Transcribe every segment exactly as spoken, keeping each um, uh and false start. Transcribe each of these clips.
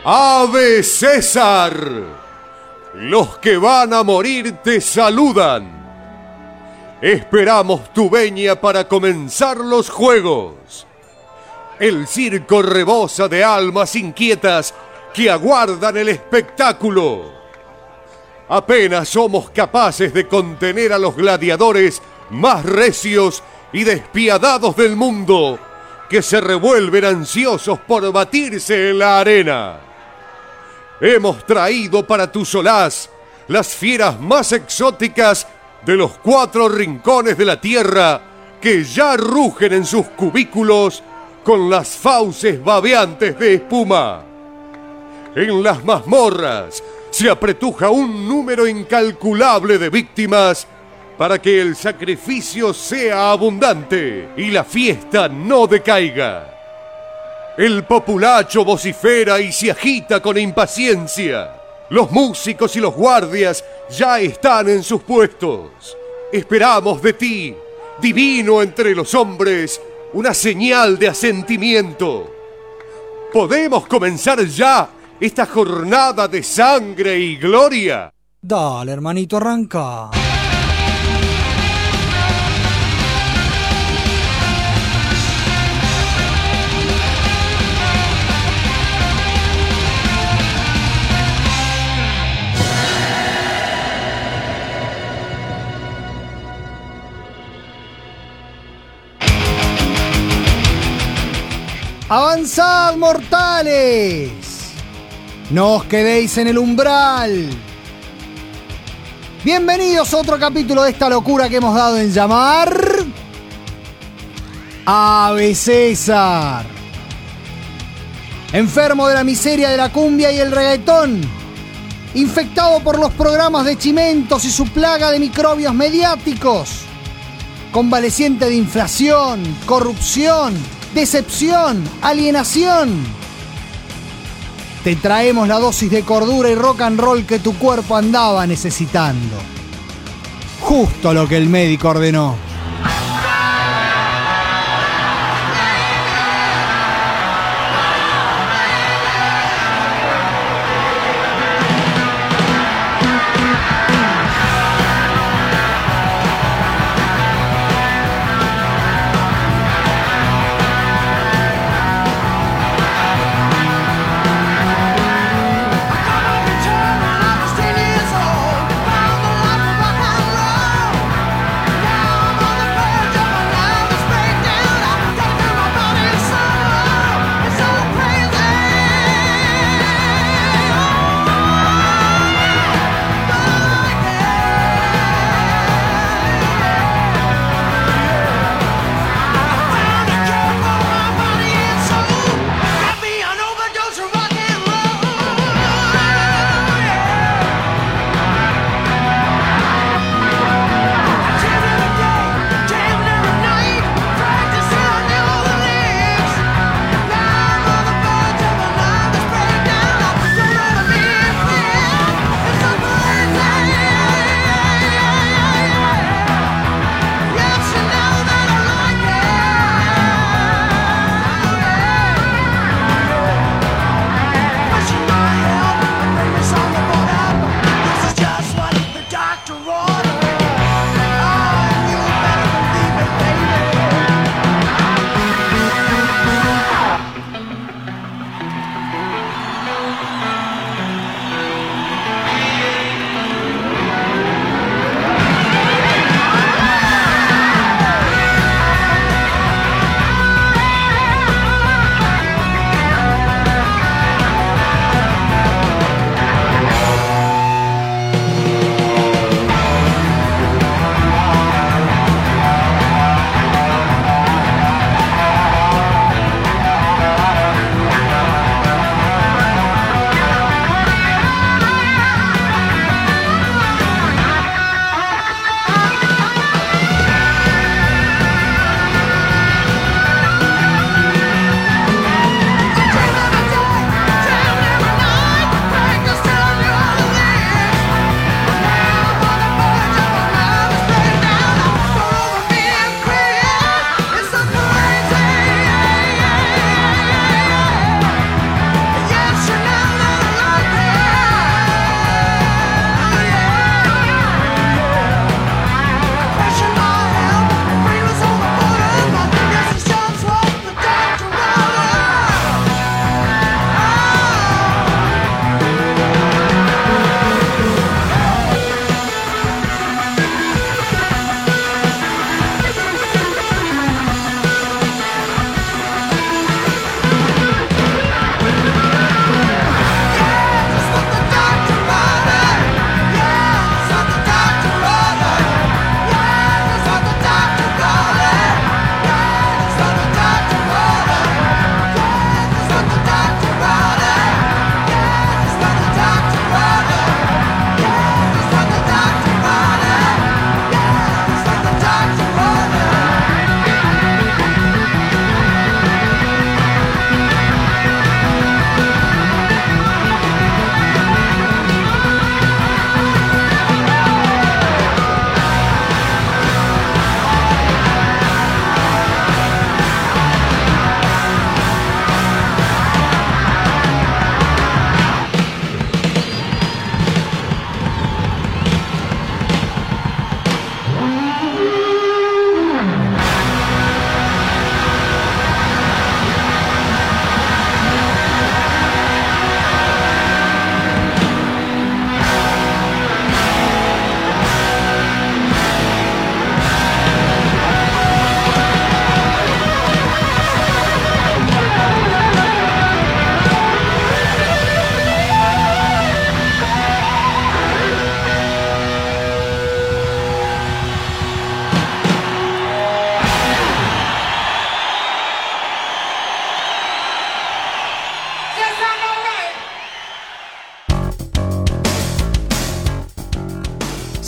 ¡Ave César! Los que van a morir te saludan. Esperamos tu venia para comenzar los juegos. El circo rebosa de almas inquietas que aguardan el espectáculo. Apenas somos capaces de contener a los gladiadores más recios y despiadados del mundo, que se revuelven ansiosos por batirse en la arena. Hemos traído para tu solaz las fieras más exóticas de los cuatro rincones de la tierra, que ya rugen en sus cubículos con las fauces babeantes de espuma. En las mazmorras se apretuja un número incalculable de víctimas para que el sacrificio sea abundante y la fiesta no decaiga. El populacho vocifera y se agita con impaciencia. Los músicos y los guardias ya están en sus puestos. Esperamos de ti, divino entre los hombres, una señal de asentimiento. ¿Podemos comenzar ya esta jornada de sangre y gloria? Dale, hermanito, arranca. ¡Avanzad, mortales! ¡No os quedéis en el umbral! Bienvenidos a otro capítulo de esta locura que hemos dado en llamar... Ave César. Enfermo de la miseria de la cumbia y el reggaetón, infectado por los programas de chimentos y su plaga de microbios mediáticos, convaleciente de inflación, corrupción, decepción, alienación. Te traemos la dosis de cordura y rock and roll que tu cuerpo andaba necesitando. Justo lo que el médico ordenó.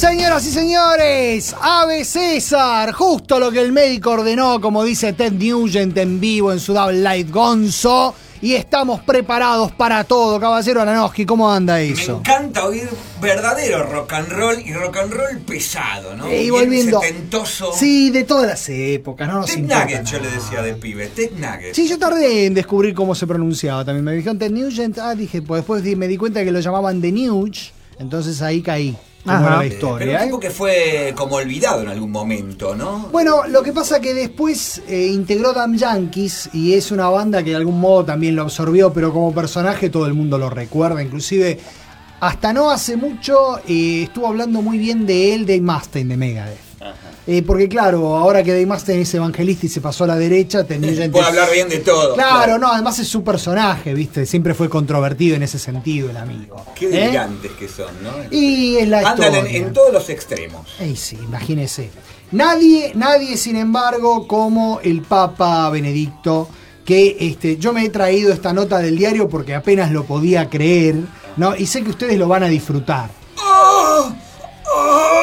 Señoras y señores, Ave César, justo lo que el médico ordenó, como dice Ted Nugent en vivo en su Double Light Gonzo. Y estamos preparados para todo, caballero Aranowski, ¿cómo anda eso? Me encanta oír verdadero rock and roll y rock and roll pesado, ¿no? Y volviendo. Setentoso. Sí, de todas las épocas, no nos Ted importa Nuggets, yo nada. le decía de pibe, Ted Nuggets. Sí, yo tardé en descubrir cómo se pronunciaba también. Me dijeron Ted Nugent, ah, dije, pues después me di cuenta que lo llamaban The Nuge, entonces ahí caí. Como era la historia, Pero un ¿eh? tipo que fue como olvidado en algún momento, ¿no? Bueno, lo que pasa que después eh, integró Damn Yankees y es una banda que de algún modo también lo absorbió, pero como personaje todo el mundo lo recuerda, inclusive hasta no hace mucho eh, estuvo hablando muy bien de él Dave Mustaine de Megadeth. Eh, porque claro, ahora que Dave Mustaine es evangelista y se pasó a la derecha, tenía gente... Puede hablar bien de todo. Claro, claro, no, además es su personaje, ¿viste? Siempre fue controvertido en ese sentido el amigo. Qué ¿eh? brillantes que son, ¿no? Y es la Andan historia. en, en todos los extremos. Ey, sí, imagínese. Nadie, nadie, sin embargo, como el Papa Benedicto, que este, yo me he traído esta nota del diario porque apenas lo podía creer, ¿no? Y sé que ustedes lo van a disfrutar. ¡Oh! ¡Oh!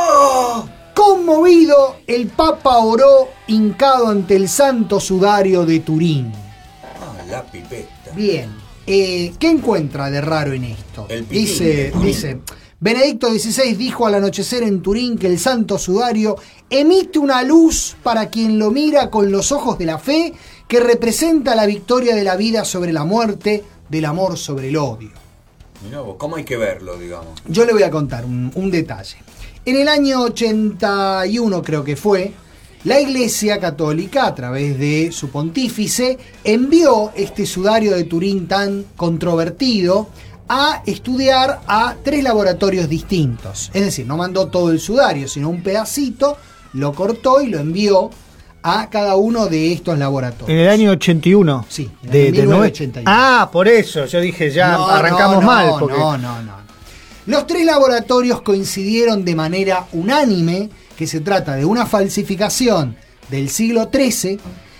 Conmovido, el Papa oró hincado ante el santo sudario de Turín. Ah, la pipeta. Bien, eh, ¿qué encuentra de raro en esto? El pipín Dice, de Turín. dice, Benedicto dieciséis dijo al anochecer en Turín que el santo sudario emite una luz para quien lo mira con los ojos de la fe que representa la victoria de la vida sobre la muerte, del amor sobre el odio. Mirá vos, ¿cómo hay que verlo, digamos? Yo le voy a contar un, un detalle. En el año ochenta y uno creo que fue, la Iglesia Católica, a través de su pontífice, envió este sudario de Turín tan controvertido a estudiar a tres laboratorios distintos. Es decir, no mandó todo el sudario, sino un pedacito, lo cortó y lo envió a cada uno de estos laboratorios. En el año ochenta y uno. Sí, en el de, de mil novecientos nove- ochenta y uno. Ah, por eso, yo dije ya No, arrancamos no, no, mal. Porque... No, no, no. Los tres laboratorios coincidieron de manera unánime que se trata de una falsificación del siglo trece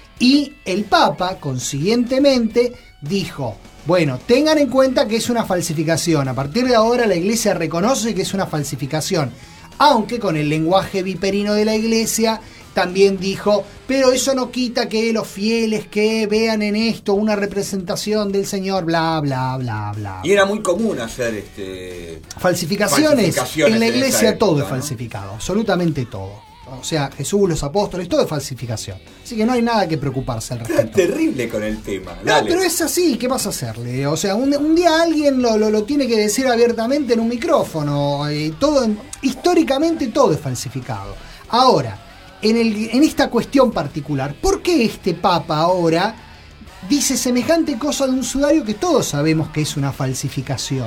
y el Papa, consiguientemente, dijo, bueno, tengan en cuenta que es una falsificación. A partir de ahora la Iglesia reconoce que es una falsificación, aunque con el lenguaje viperino de la Iglesia también dijo, pero eso no quita que los fieles que vean en esto una representación del Señor, bla, bla, bla, bla. Y era muy común hacer este Falsificaciones, falsificaciones en la en esa Iglesia época, todo es ¿no? falsificado, absolutamente todo. O sea, Jesús, los apóstoles, todo es falsificación. Así que no hay nada que preocuparse al Era respecto. terrible con el tema. No, Dale. pero es así, ¿qué vas a hacerle? O sea, un, un día alguien lo, lo, lo tiene que decir abiertamente en un micrófono. Eh, todo, históricamente todo es falsificado. Ahora, en, el, en esta cuestión particular, ¿por qué este Papa ahora dice semejante cosa de un sudario que todos sabemos que es una falsificación?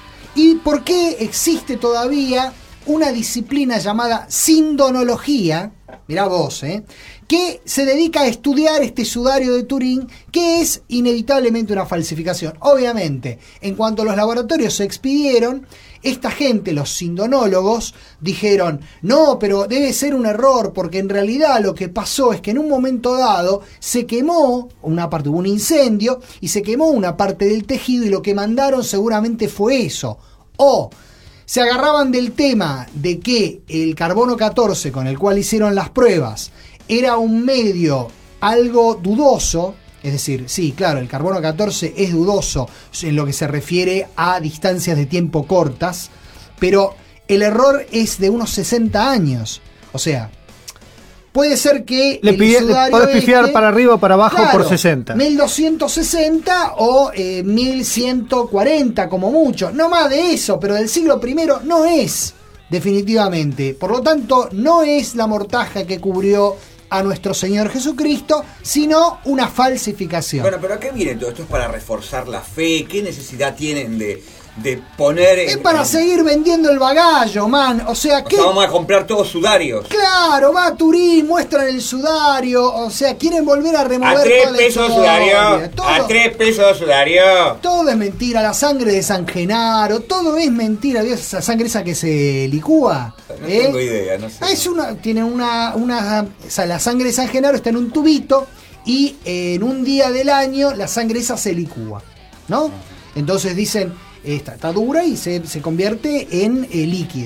¿Y por qué existe todavía una disciplina llamada sindonología, mirá vos, ¿eh? que se dedica a estudiar este sudario de Turín, que es inevitablemente una falsificación? Obviamente, en cuanto los laboratorios se expidieron, esta gente, los sindonólogos, dijeron, no, pero debe ser un error, porque en realidad lo que pasó es que en un momento dado se quemó una parte, hubo un incendio, y se quemó una parte del tejido, y lo que mandaron seguramente fue eso. O se agarraban del tema de que el carbono catorce con el cual hicieron las pruebas era un medio algo dudoso, es decir, sí, claro, el carbono catorce es dudoso en lo que se refiere a distancias de tiempo cortas, pero el error es de unos sesenta años. O sea, puede ser que Le, el pide, le sudario podés pifiar este, para arriba o para abajo claro, por sesenta. mil doscientos sesenta o eh, mil ciento cuarenta como mucho. No más de eso, pero del siglo primero no es, definitivamente. Por lo tanto, no es la mortaja que cubrió a nuestro Señor Jesucristo, sino una falsificación. Bueno, pero ¿a qué viene todo esto? ¿Es para reforzar la fe? ¿Qué necesidad tienen de, de poner en, Es para en- seguir vendiendo el bagallo, man. O sea, O ¿qué? sea, vamos a comprar todos sudarios. Claro, va a Turín, muestran el sudario. O sea, quieren volver a remover A tres toda la pesos historia. sudario. Todo, A tres pesos sudario. todo es mentira. La sangre de San Genaro, todo es mentira. ¿Vio esa sangre esa que se licúa? No ¿Eh? tengo idea, no sé. Ah, es una, tiene una, una, o sea, la sangre de San Genaro está en un tubito y eh, en un día del año la sangre esa se licúa, ¿no? Entonces dicen, está, está dura y se, se convierte en eh, líquida.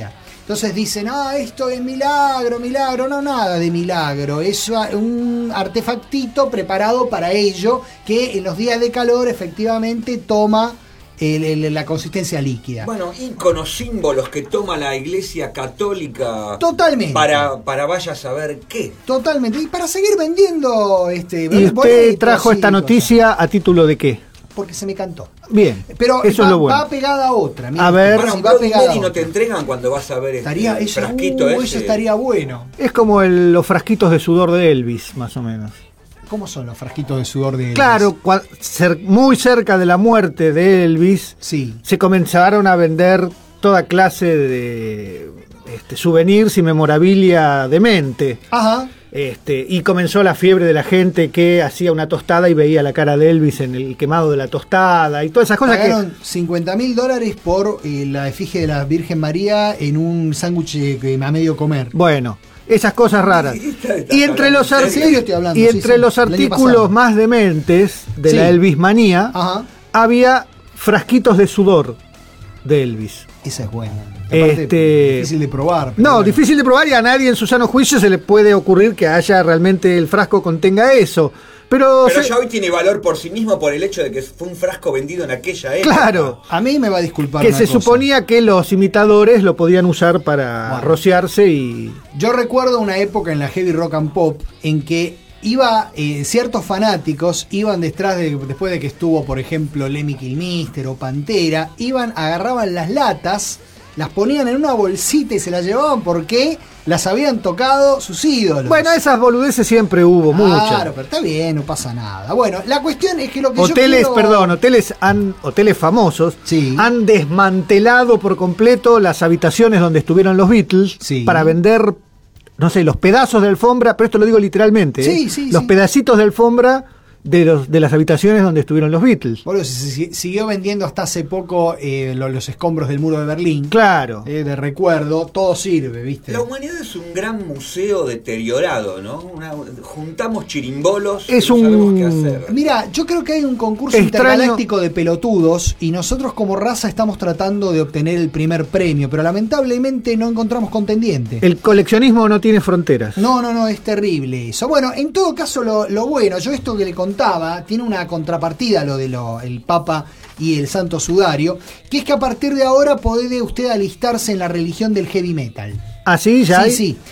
Entonces dicen, ah, esto es milagro, milagro. No, nada de milagro. Es un artefactito preparado para ello que en los días de calor efectivamente toma el, el, la consistencia líquida. Bueno, íconos, símbolos que toma la Iglesia Católica. Totalmente. Para, para vaya a saber qué. Totalmente. Y para seguir vendiendo... este ¿Y usted trajo esta noticia a título de qué? Porque se me cantó. Bien, pero eso va, es lo bueno. va pegada a otra. Mira, a ver, bueno, si va pegada y no te entregan cuando vas a ver estaría, este eso, frasquito uh, ese. eso estaría bueno. Es como el, los frasquitos de sudor de Elvis, más o menos. ¿Cómo son los frasquitos de sudor de Elvis? Claro, cua- cer- muy cerca de la muerte de Elvis, sí. se comenzaron a vender toda clase de este, souvenirs y memorabilia demente. Ajá. Este, y comenzó la fiebre de la gente que hacía una tostada y veía la cara de Elvis en el quemado de la tostada y todas esas cosas. Pagaron que cincuenta mil dólares por eh, la efigie de la Virgen María en un sándwich eh, a medio comer. Bueno, esas cosas raras. Y entre los, ¿En serio estoy hablando? y Sí, entre sí, los el año artículos pasado. más dementes de Sí. la Elvis manía, Ajá. había frasquitos de sudor de Elvis. Esa es buena. Aparte, Este, difícil de probar. pero No, bueno. difícil de probar y a nadie en su sano juicio se le puede ocurrir que haya realmente el frasco contenga eso. Pero, Pero se- ya hoy tiene valor por sí mismo por el hecho de que fue un frasco vendido en aquella época. claro, A mí me va a disculpar que una se cosa. suponía que los imitadores lo podían usar para Bueno. rociarse y... Yo recuerdo una época en la heavy rock and pop en que iba eh, ciertos fanáticos iban detrás de, después de que estuvo, por ejemplo, Lemmy Kilmister o Pantera, iban, agarraban las latas, las ponían en una bolsita y se las llevaban porque las habían tocado sus ídolos. Bueno, esas boludeces siempre hubo, muchas. Claro, pero está bien, no pasa nada. Bueno, la cuestión es que lo que Hoteles, yo quiero... perdón, hoteles han, hoteles famosos Sí. han desmantelado por completo las habitaciones donde estuvieron los Beatles Sí. para vender, no sé, los pedazos de alfombra, pero esto lo digo literalmente, Sí, ¿eh? sí, los sí. pedacitos de alfombra de los de las habitaciones donde estuvieron los Beatles. Bueno, se, se- siguió vendiendo hasta hace poco eh, lo- los escombros del muro de Berlín. Claro. Eh, de recuerdo, todo sirve, ¿viste? La humanidad es un gran museo deteriorado, ¿no? Una- juntamos chirimbolos Es y no un- sabemos qué hacer. Mira, yo creo que hay un concurso Extraño. intergaláctico de pelotudos y nosotros como raza estamos tratando de obtener el primer premio, pero lamentablemente no encontramos contendiente. El coleccionismo no tiene fronteras. No, no, no, es terrible eso. Bueno, en todo caso, lo, lo bueno, yo esto que le contaba, tiene una contrapartida lo de lo, el Papa y el Santo Sudario, que es que a partir de ahora puede usted alistarse en la religión del heavy metal. Ah, sí, ya Sí, hay- sí.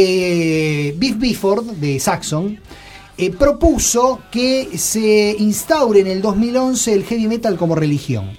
Eh, Biff Bifford, de Saxon, eh, propuso que se instaure en el dos mil once el heavy metal como religión.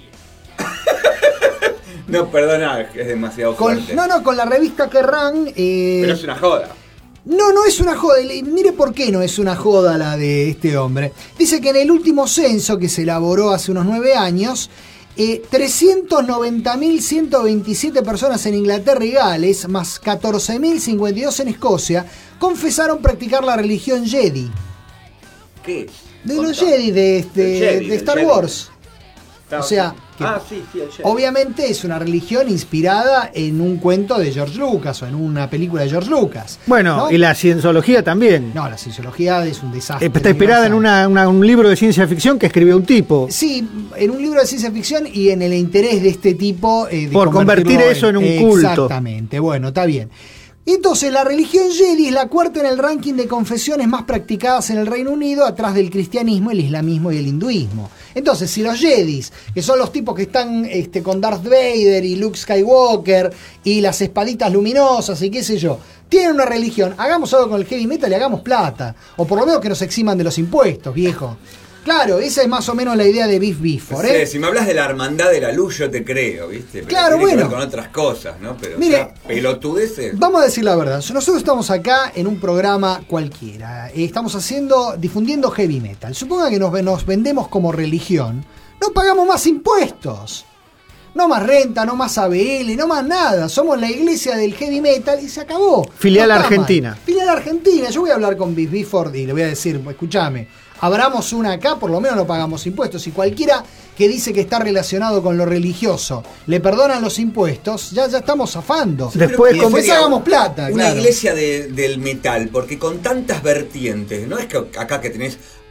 No, perdona, es demasiado Con, fuerte. no, no, con la revista Kerrang! Eh, Pero es una joda. No, no es una joda. Le- Mire por qué no es una joda la de este hombre. Dice que en el último censo que se elaboró hace unos nueve años, eh, trescientos noventa mil ciento veintisiete personas en Inglaterra y Gales, más catorce mil cincuenta y dos en Escocia, confesaron practicar la religión Jedi. ¿Qué? De los Contá. Jedi, de, este- Del Jedi, de del Star Jedi. Wars. Está- O sea, que- ah, sí, sí, el Jedi. Obviamente es una religión inspirada en un cuento de George Lucas o en una película de George Lucas. Bueno, ¿no? y la cienciología también. No, la cienciología es un desastre. Eh, Está inspirada en universal. una, una- un libro de ciencia ficción que escribió un tipo. Sí, en un libro de ciencia ficción y en el interés de este tipo eh, de Por convertir convertirlo eso en un culto. Exactamente, bueno, está bien. Entonces, la religión Jedi es la cuarta en el ranking de confesiones más practicadas en el Reino Unido, atrás del cristianismo, el islamismo y el hinduismo. Entonces, si los Jedis, que son los tipos que están este, con Darth Vader y Luke Skywalker y las espaditas luminosas y qué sé yo, tienen una religión, hagamos algo con el heavy metal y hagamos plata. O por lo menos que nos eximan de los impuestos, viejo. Claro, esa es más o menos la idea de Biff Bifford, Sí, ¿eh? si me hablas de la hermandad de la luz, yo te creo, ¿viste? Pero Claro, tiene que bueno. ver con otras cosas, ¿no? Pero Mire, ya, pelotudeces. Vamos a decir la verdad, nosotros estamos acá en un programa cualquiera, eh, estamos haciendo, difundiendo heavy metal. Suponga que nos, nos vendemos como religión, no pagamos más impuestos. No más renta, no más A B L, no más nada. Somos la iglesia del heavy metal y se acabó. Filial No está Argentina. mal. Filial Argentina. Yo voy a hablar con Biff Bifford y le voy a decir, escúchame, abramos una acá, por lo menos no pagamos impuestos. Y cualquiera que dice que está relacionado con lo religioso, le perdonan los impuestos, ya, ya estamos zafando. Después y como- después hagamos plata. Una claro. iglesia de- del metal, porque con tantas vertientes, no es que acá que tenés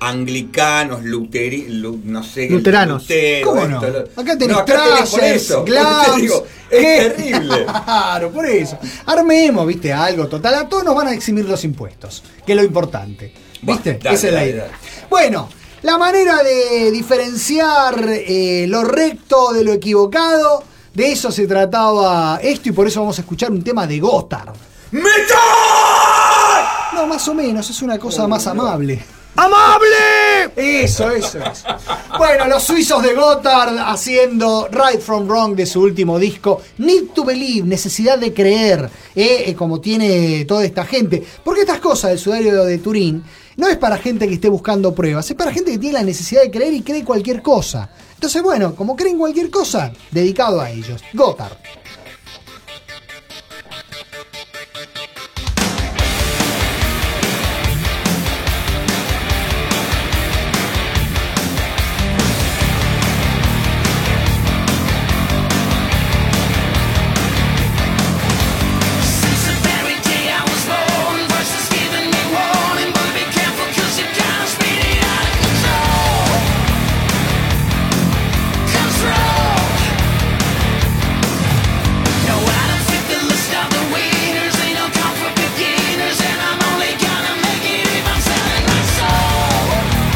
anglicanos, luteri, lu, no sé, luteranos. Lutero, ¿Cómo no? esto, lo- Acá tenés no, acá tenés por Thrashers, eso, Glams, te digo, es ¿qué? terrible. Claro, por eso. Armemos, viste, algo total. A todos nos van a eximir los impuestos, que es lo importante. ¿Viste? Bah, dale, Esa es la dale, idea. dale. Bueno, la manera de diferenciar eh, lo recto de lo equivocado, de eso se trataba esto, y por eso vamos a escuchar un tema de Gotthard. ¡Metal! No, más o menos, es una cosa Oh, más no. amable. ¡Amable! Eso, eso, eso. Bueno, los suizos de Gotthard haciendo Right From Wrong de su último disco. Need to Believe, necesidad de creer, eh, eh, como tiene toda esta gente. Porque estas cosas del sudario de Turín no es para gente que esté buscando pruebas, es para gente que tiene la necesidad de creer y cree cualquier cosa. Entonces, bueno, como creen cualquier cosa, dedicado a ellos. Gotthard. Since the very day I was born, voices giving me warning, but be careful 'cause you're kinda spinning out of control. Control. No, I don't fit the list of the winners. Ain't no count for beginners, and I'm only gonna make it if I'm selling my soul.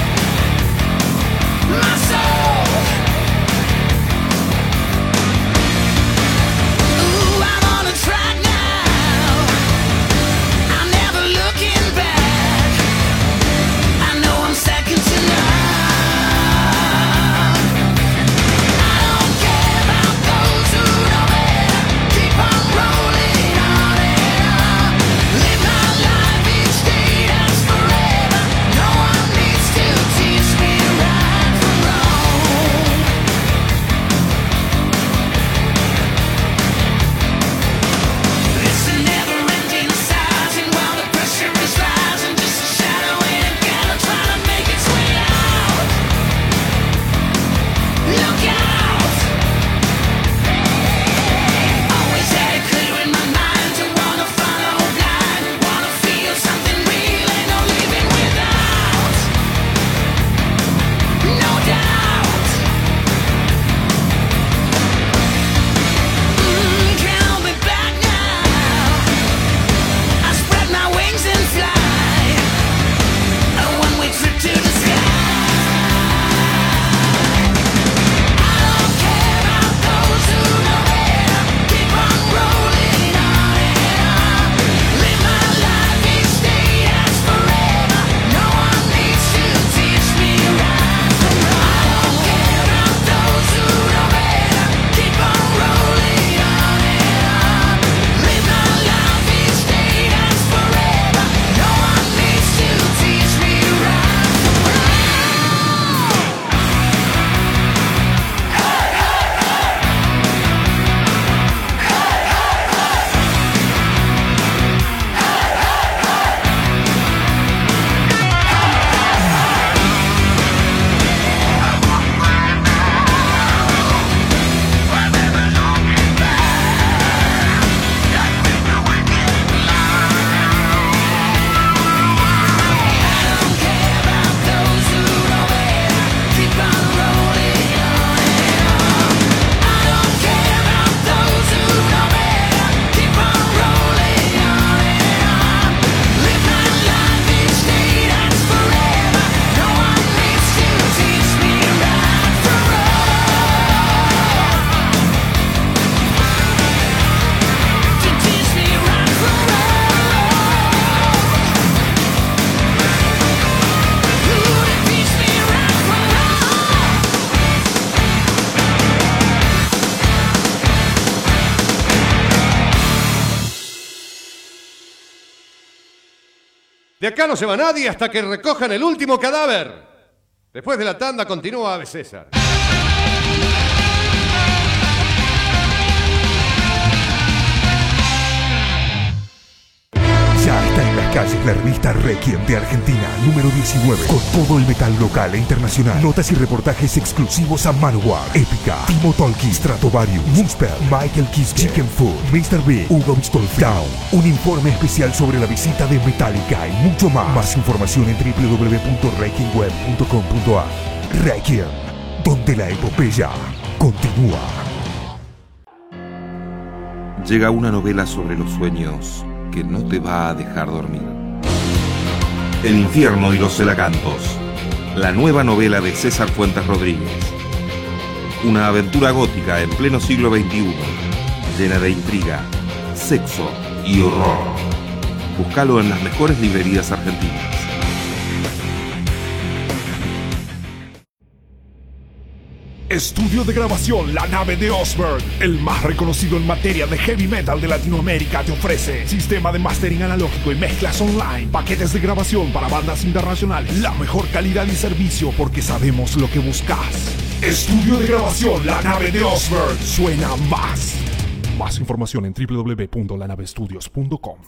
My soul. Ooh, I'm on a track now. I'm never looking back. I know I'm second to none. I don't care about those who know better. Keep on rolling on and on. Live my life each day, that's forever. No one needs to teach me right from wrong. It's a never-ending sighting while the pressure is rising. Just a shadow in a ghetto trying to make its way out. Look out! Always had it clear in my mind to wanna follow blind, wanna feel something real, ain't no living without. No doubt. Mm, can't hold me back now. I spread my wings and fly, a one-way trip to the sky. I don't care about those who know better. Keep on rolling on and on. Live my life each day, that's forever. No one needs to teach me right from wrong. I don't care about those who know better. Keep on rolling on and on. Live my life each day, that's forever. No one needs to teach me right from wrong. De acá no se va nadie hasta que recojan el último cadáver. Después de la tanda continúa Ave César. Ya está en las calles la revista Requiem de Argentina, número diecinueve, con todo el metal local e internacional. Notas y reportajes exclusivos a Manowar, Épica, Timo Tolkki, Stratovarius, Moonspell, Michael Kiske, Chicken Food, mister Big, Hugo Bistolfi, Down. Un informe especial sobre la visita de Metallica y mucho más. Más información en doble u doble u doble u punto requiem web punto com punto a r. Requiem, donde la epopeya continúa. Llega una novela sobre los sueños que no te va a dejar dormir. El infierno y los celacantos. La nueva novela de César Fuentes Rodríguez. Una aventura gótica en pleno siglo veintiuno, llena de intriga, sexo y horror. Búscalo en las mejores librerías argentinas. Estudio de grabación La Nave de Osberg, el más reconocido en materia de heavy metal de Latinoamérica, te ofrece sistema de mastering analógico y mezclas online, paquetes de grabación para bandas internacionales, la mejor calidad y servicio porque sabemos lo que buscas. Estudio de grabación La Nave de Osberg, suena más. Más información en doble u doble u doble u punto la nave estudios punto com.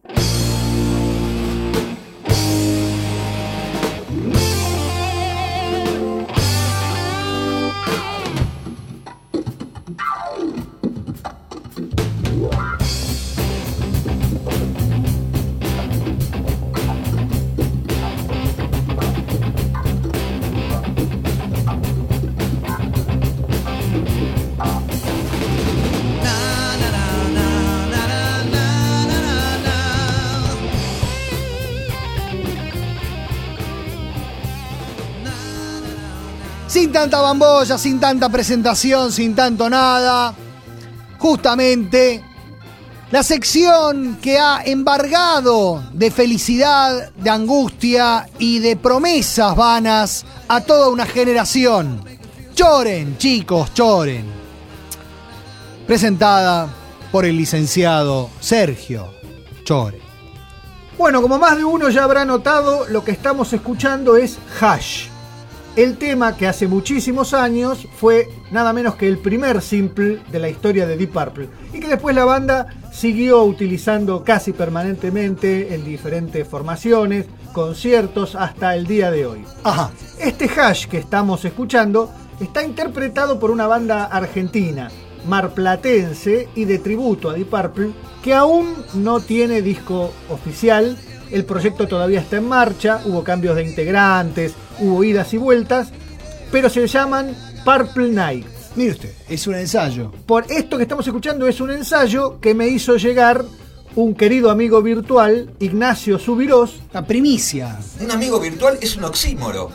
Sin tanta bambolla, sin tanta presentación, sin tanto nada. Justamente la sección que ha embargado de felicidad, de angustia y de promesas vanas a toda una generación. Lloren, chicos, lloren. Presentada por el licenciado Sergio Chore. Bueno, como más de uno ya habrá notado, lo que estamos escuchando es Hash. El tema que hace muchísimos años fue nada menos que el primer simple de la historia de Deep Purple y que después la banda siguió utilizando casi permanentemente en diferentes formaciones, conciertos hasta el día de hoy. Ajá. Este Hash que estamos escuchando está interpretado por una banda argentina, marplatense y de tributo a Deep Purple, que aún no tiene disco oficial. El proyecto todavía está en marcha, hubo cambios de integrantes, hubo idas y vueltas, pero se llaman Purple Nights. Mire usted, es un ensayo. Por esto que estamos escuchando es un ensayo que me hizo llegar un querido amigo virtual, Ignacio Subirós. La primicia. Un amigo virtual es un oxímoro.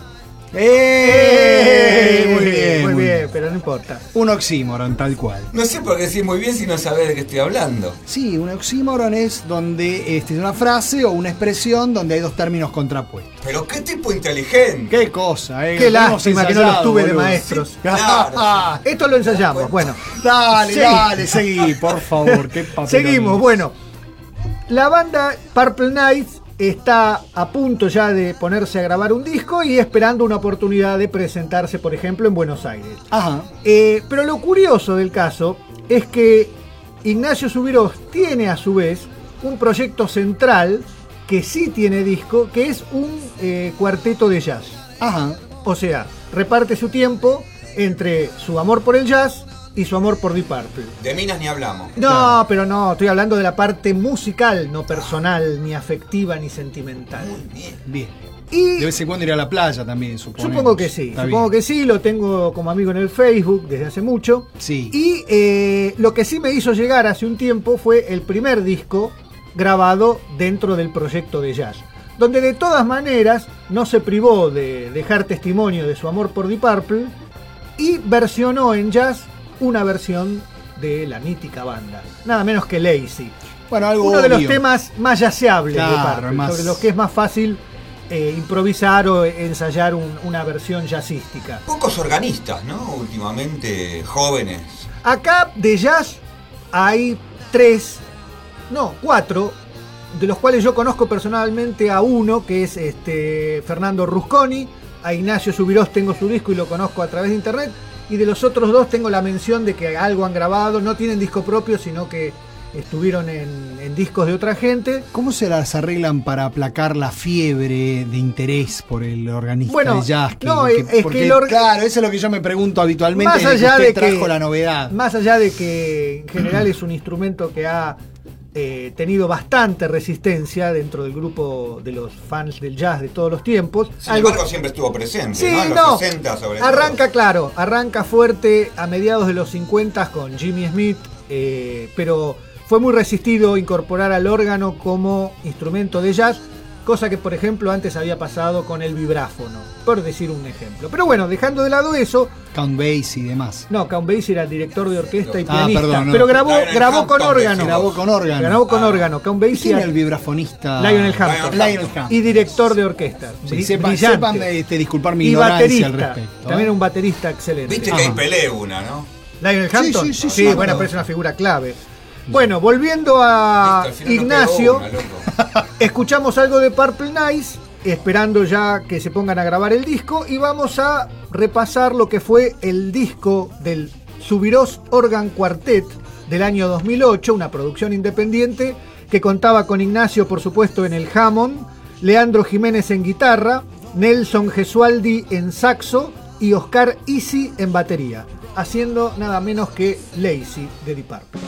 ¡Eh! Muy Muy bien, bien, muy muy bien, bien. pero no importa. Un oxímoron, tal cual. No sé por qué decir muy bien si no sabés de qué estoy hablando. Sí, un oxímoron es donde este, es una frase o una expresión donde hay dos términos contrapuestos. Pero qué tipo inteligente. Qué cosa, eh. Qué Lo hemos lástima que no los ensayado, tuve de boludo. maestros. Sí, claro. Ah, Esto lo ensayamos, bueno. dale, Sí. dale, seguí, por favor. Qué papelón. Seguimos, bueno. La banda Purple Nights está a punto ya de ponerse a grabar un disco y esperando una oportunidad de presentarse, por ejemplo, en Buenos Aires. Ajá. Eh, pero lo curioso del caso es que Ignacio Subirós tiene a su vez un proyecto central que sí tiene disco, que es un eh, cuarteto de jazz. Ajá. O sea, reparte su tiempo entre su amor por el jazz y su amor por Deep Purple. De minas ni hablamos. No, Claro. pero no, estoy hablando de la parte musical, no personal, ni afectiva, ni sentimental. Muy bien. Bien. Y De vez en cuando ir a la playa también, supongo. supongo que sí, Está supongo bien. que sí, lo tengo como amigo en el Facebook desde hace mucho. Sí. Y eh, lo que sí me hizo llegar hace un tiempo fue el primer disco grabado dentro del proyecto de jazz, donde de todas maneras no se privó de dejar testimonio de su amor por Deep Purple y versionó en jazz una versión de la mítica banda, nada menos que Lazy. Bueno, algo Uno de los obvio. temas más yaceables Claro, de Purple, más- sobre los que es más fácil eh, improvisar o ensayar un- una versión jazzística. Pocos organistas, ¿no? Últimamente jóvenes. Acá de jazz hay tres, no, cuatro, de los cuales yo conozco personalmente a uno, que es este Fernando Rusconi. A Ignacio Subirós tengo su disco y lo conozco a través de internet. Y de los otros dos tengo la mención de que algo han grabado, no tienen disco propio, sino que estuvieron en, en discos de otra gente. ¿Cómo se las arreglan para aplacar la fiebre de interés por el organista Bueno, de jazz? Que, no, que- es que porque, el or- claro, eso es lo que yo me pregunto habitualmente. Más desde allá que usted de que trajo la novedad. Más allá de que en general es un instrumento que ha eh, tenido bastante resistencia dentro del grupo de los fans del jazz de todos los tiempos. Sin algo- embargo, siempre estuvo presente, Sí, ¿no? En los no. sesenta sobre Arranca, todo. claro, arranca fuerte a mediados de los cincuenta con Jimmy Smith, eh, pero fue muy resistido incorporar al órgano como instrumento de jazz, cosa que por ejemplo antes había pasado con el vibráfono, por decir un ejemplo. Pero bueno, dejando de lado eso, Count Basie y demás. no, Count Basie era el director de orquesta y Ah, pianista, perdón, no. pero grabó, Lionel grabó Hampton, con órgano. decimos. Grabó con órgano. Grabó con Ah. órgano. Count ¿Y Basie quién era era el vibrafonista? Lionel Hampton. Lionel Hampton. y director de orquesta. Sí, Bri- sepan, brillante. sepan, este, disculpar mi y ignorancia baterista. al respecto. También ¿eh? un baterista excelente. Viste Ajá. que hay Pelé una, ¿no? Lionel Sí, Hampton. sí, sí, sí, bueno, claro. pero es una figura clave. Bueno, volviendo a Listo, al final no Ignacio, pegó una, loco. escuchamos algo de Purple Nice, esperando ya que se pongan a grabar el disco, y vamos a repasar lo que fue el disco del Subirós Organ Quartet del año dos mil ocho, una producción independiente que contaba con Ignacio, por supuesto, en el Hammond, Leandro Jiménez en guitarra, Nelson Gesualdi en saxo y Oscar Isi en batería, haciendo nada menos que Lazy de Deep Purple.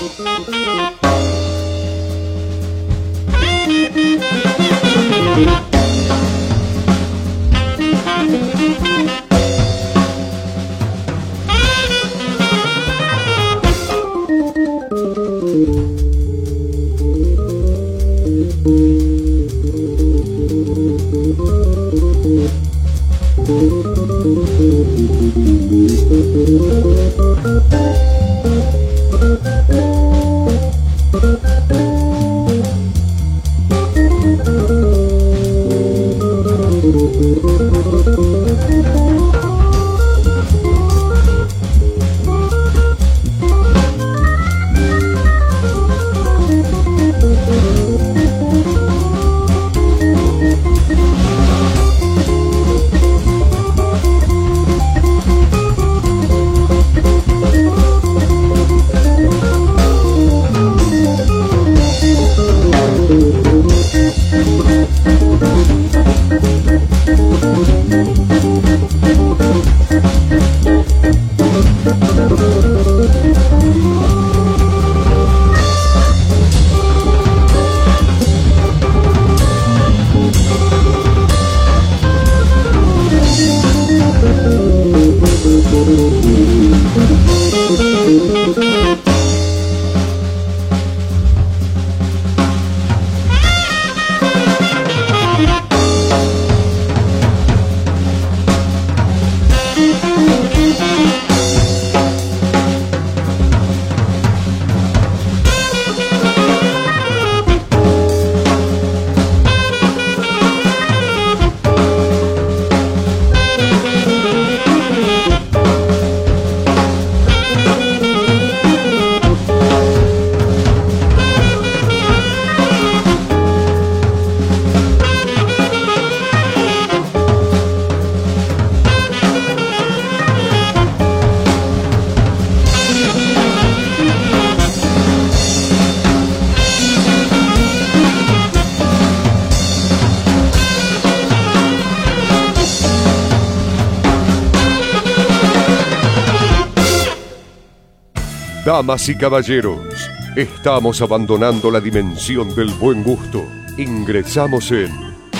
Damas y caballeros, estamos abandonando la dimensión del buen gusto. Ingresamos en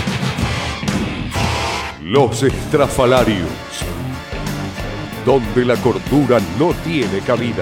Los Estrafalarios, donde la cordura no tiene cabida.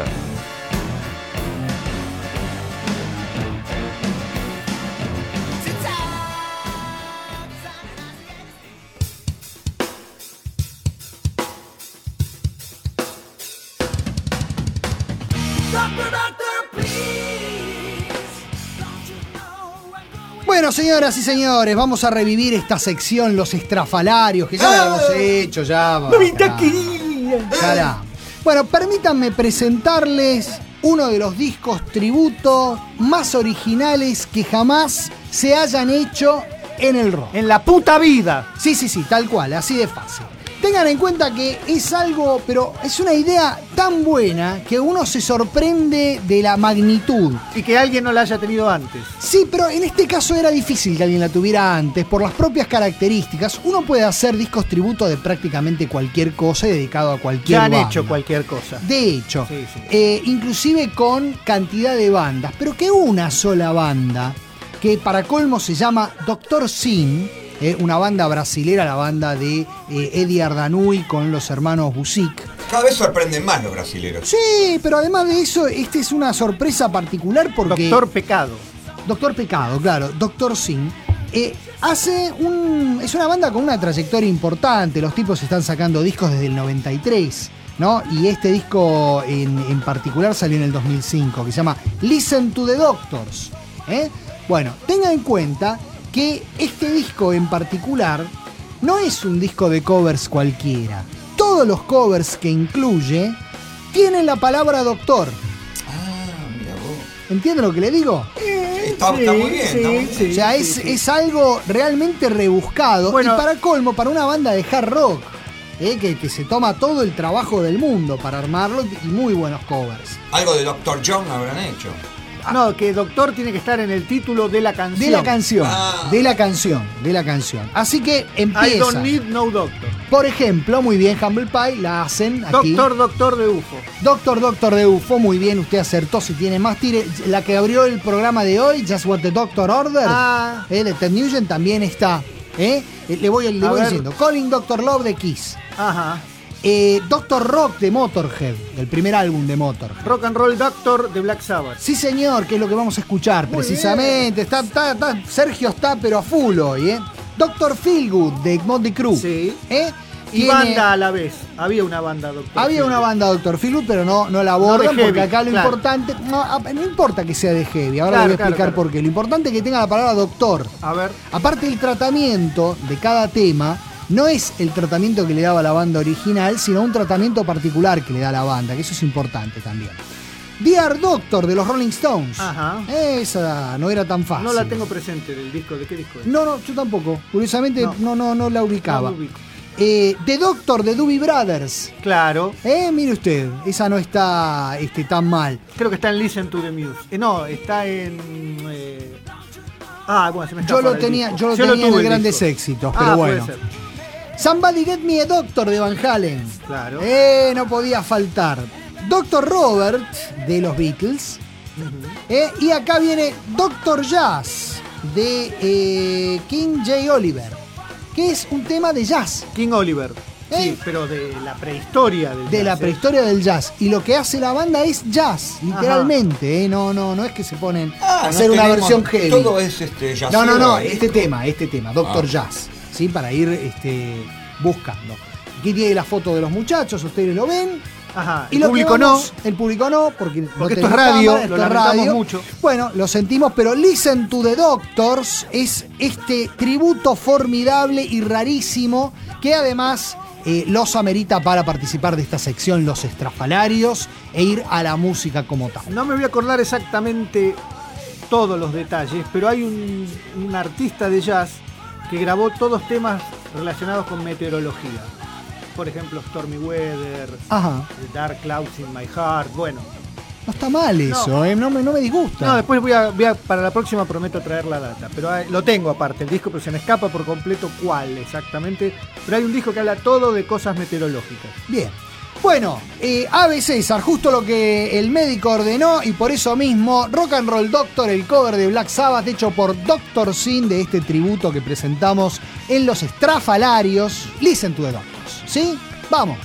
Bueno, señoras y señores, vamos a revivir esta sección, los estrafalarios, que ya la hemos hecho, ya. ¡Mamita querida! Cará. Bueno, permítanme presentarles uno de los discos tributo más originales que jamás se hayan hecho en el rock. En la puta vida. Sí, sí, sí, tal cual, así de fácil. Tengan en cuenta que es algo, pero es una idea tan buena que uno se sorprende de la magnitud. Y que alguien no la haya tenido antes. Sí, pero en este caso era difícil que alguien la tuviera antes, por las propias características. Uno puede hacer discos tributo de prácticamente cualquier cosa y dedicado a cualquier Ya han banda. hecho cualquier cosa. De hecho, Sí, sí. eh, inclusive con cantidad de bandas, pero que una sola banda, que para colmo se llama Doctor Sim, eh, una banda brasilera, la banda de eh, Eddie Ardanui con los hermanos Busic. Cada vez sorprenden más los brasileros. Sí, pero además de eso, esta es una sorpresa particular porque... Doctor Pecado. Doctor Pecado, claro, Doctor Sim. Eh, hace un. Es una banda con una trayectoria importante. Los tipos están sacando discos desde el noventa y tres, ¿no? Y este disco en, en particular salió en el dos mil cinco, que se llama Listen to the Doctors. ¿eh? Bueno, tenga en cuenta que este disco en particular no es un disco de covers cualquiera. Todos los covers que incluye tienen la palabra doctor. Ah, mira vos. ¿Entienden lo que le digo? Está, está muy bien, sí, está muy bien. sí. O sea, es, es algo realmente rebuscado. Bueno. Y para colmo, para una banda de hard rock, ¿eh? que, que se toma todo el trabajo del mundo para armarlo y muy buenos covers. Algo de Doctor John habrán hecho. No, que doctor tiene que estar en el título de la canción. De la canción, Ah. de la canción, de la canción. Así que I empieza. don't need no doctor. Por ejemplo, muy bien, Humble Pie, la hacen aquí. Doctor, doctor de U F O. Doctor, doctor de U F O, muy bien, usted acertó. Si tiene más, tire. La que abrió el programa de hoy, Just What the Doctor Ordered, Ah. eh, de Ted Nugent, también está. ¿eh? Eh, Le voy, le A voy ver. diciendo. Calling Doctor Love de Kiss. Ajá. Eh, Doctor Rock de Motorhead, el primer álbum de Motorhead. Rock and Roll Doctor de Black Sabbath. Sí, señor, que es lo que vamos a escuchar Muy precisamente. Está, está- está- Sergio está, pero a full hoy, ¿eh? Doctor Feelgood de Motley Crue. Sí. ¿eh? Y Tiene- banda a la vez. Había una banda Doctor. Había una Feelgood. banda Doctor Feelgood, pero no, no la abordan No de heavy, porque acá lo claro. importante. No, a- no importa que sea de heavy, ahora Claro, le voy a claro, explicar claro. por qué. Lo importante es que tenga la palabra doctor. A ver. Aparte, el tratamiento de cada tema no es el tratamiento que le daba la banda original, sino un tratamiento particular que le da la banda, que eso es importante también. Dear Doctor de los Rolling Stones. Ajá. Esa no era tan fácil. No la tengo presente del disco. ¿De qué disco es? No, no, yo tampoco. Curiosamente no, No. no, no, la ubicaba. No lo ubico. Eh, The Doctor de Doobie Brothers. Claro. Eh, mire usted, esa no está este, tan mal. Creo que está en Listen to the Muse. Eh, no, está en. eh, Ah, bueno, se me Yo escapa lo el tenía, disco. yo lo Yo tenía en tuve el el Grandes disco. Éxitos, Ah, pero puede bueno. ser. Somebody Get Me a Doctor de Van Halen. Claro. Eh, no podía faltar. Doctor Robert de los Beatles. Eh, y acá viene Doctor Jazz de eh, King J. Oliver, que es un tema de jazz, King Oliver. ¿Eh? Sí, pero de la prehistoria del de jazz, la ¿eh? prehistoria del jazz. Y lo que hace la banda es jazz, literalmente. eh, No, no, no es que se ponen Ah, a no hacer una tenemos- versión heavy. Todo es este, No, jazzero, no, no, ¿eh? este tema, este tema, Doctor Ah. Jazz, ¿sí? Para ir este, buscando. Aquí tiene la foto de los muchachos, ustedes lo ven. Ajá. Y El lo que público vamos- no. El público no, porque, no Porque esto tenemos es radio, cámara, lo esto es lamentamos radio. mucho. Bueno, lo sentimos, pero Listen to the Doctors es este tributo formidable y rarísimo que además eh, los amerita para participar de esta sección Los Estrafalarios e ir a la música como tal. No me voy a acordar exactamente todos los detalles, pero hay un, un artista de jazz que grabó todos temas relacionados con meteorología. Por ejemplo, Stormy Weather, Ajá, Dark Clouds in My Heart. Bueno, no está mal eso, No. eh, no, me, no me disgusta. no, después voy a, voy a- para la próxima prometo traer la data, pero hay- lo tengo aparte, el disco, pero se me escapa por completo cuál exactamente. Pero hay un disco que habla todo de cosas meteorológicas. Bien. Bueno, eh, Ave César, justo lo que el médico ordenó y por eso mismo Rock and Roll Doctor, el cover de Black Sabbath hecho por Doctor Sin de este tributo que presentamos en Los Estrafalarios. Listen to the Doctors, ¿sí? Vamos.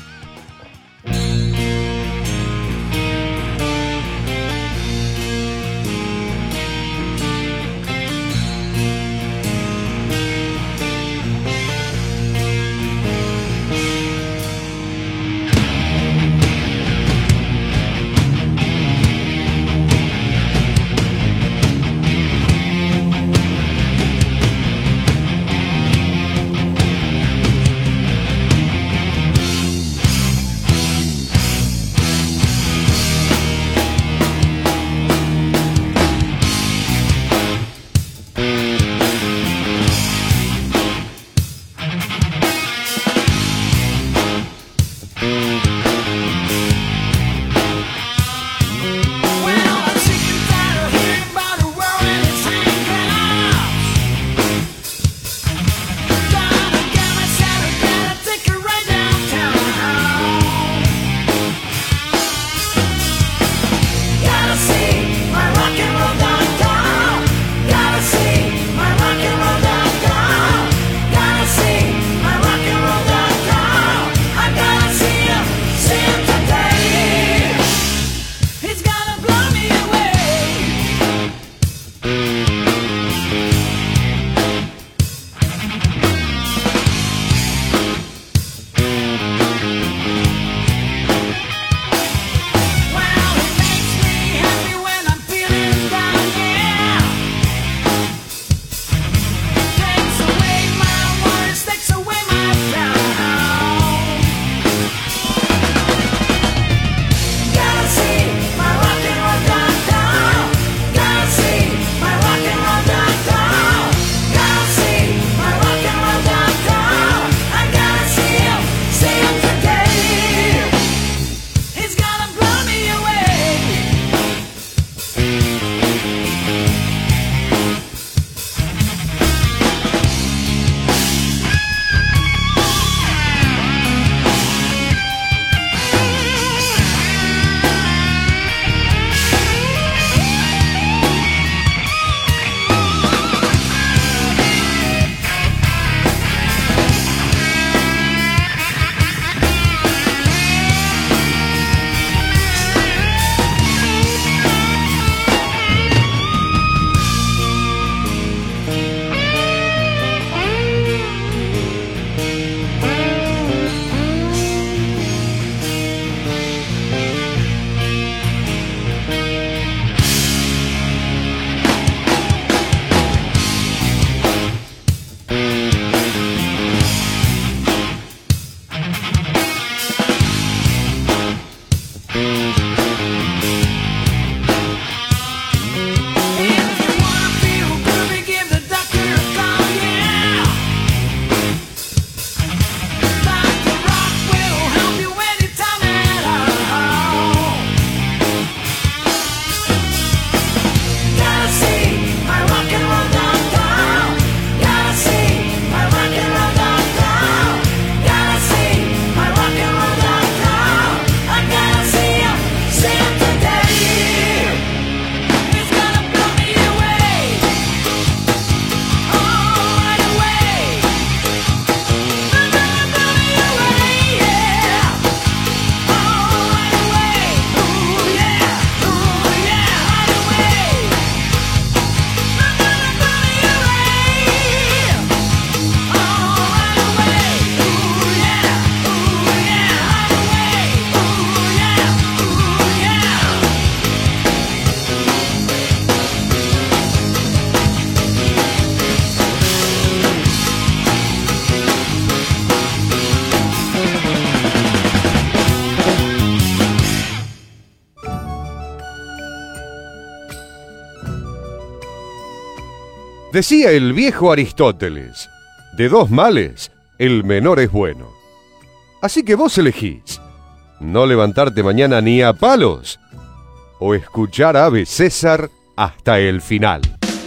Decía el viejo Aristóteles, de dos males, el menor es bueno. Así que vos elegís, no levantarte mañana ni a palos, o escuchar a Ave César hasta el final.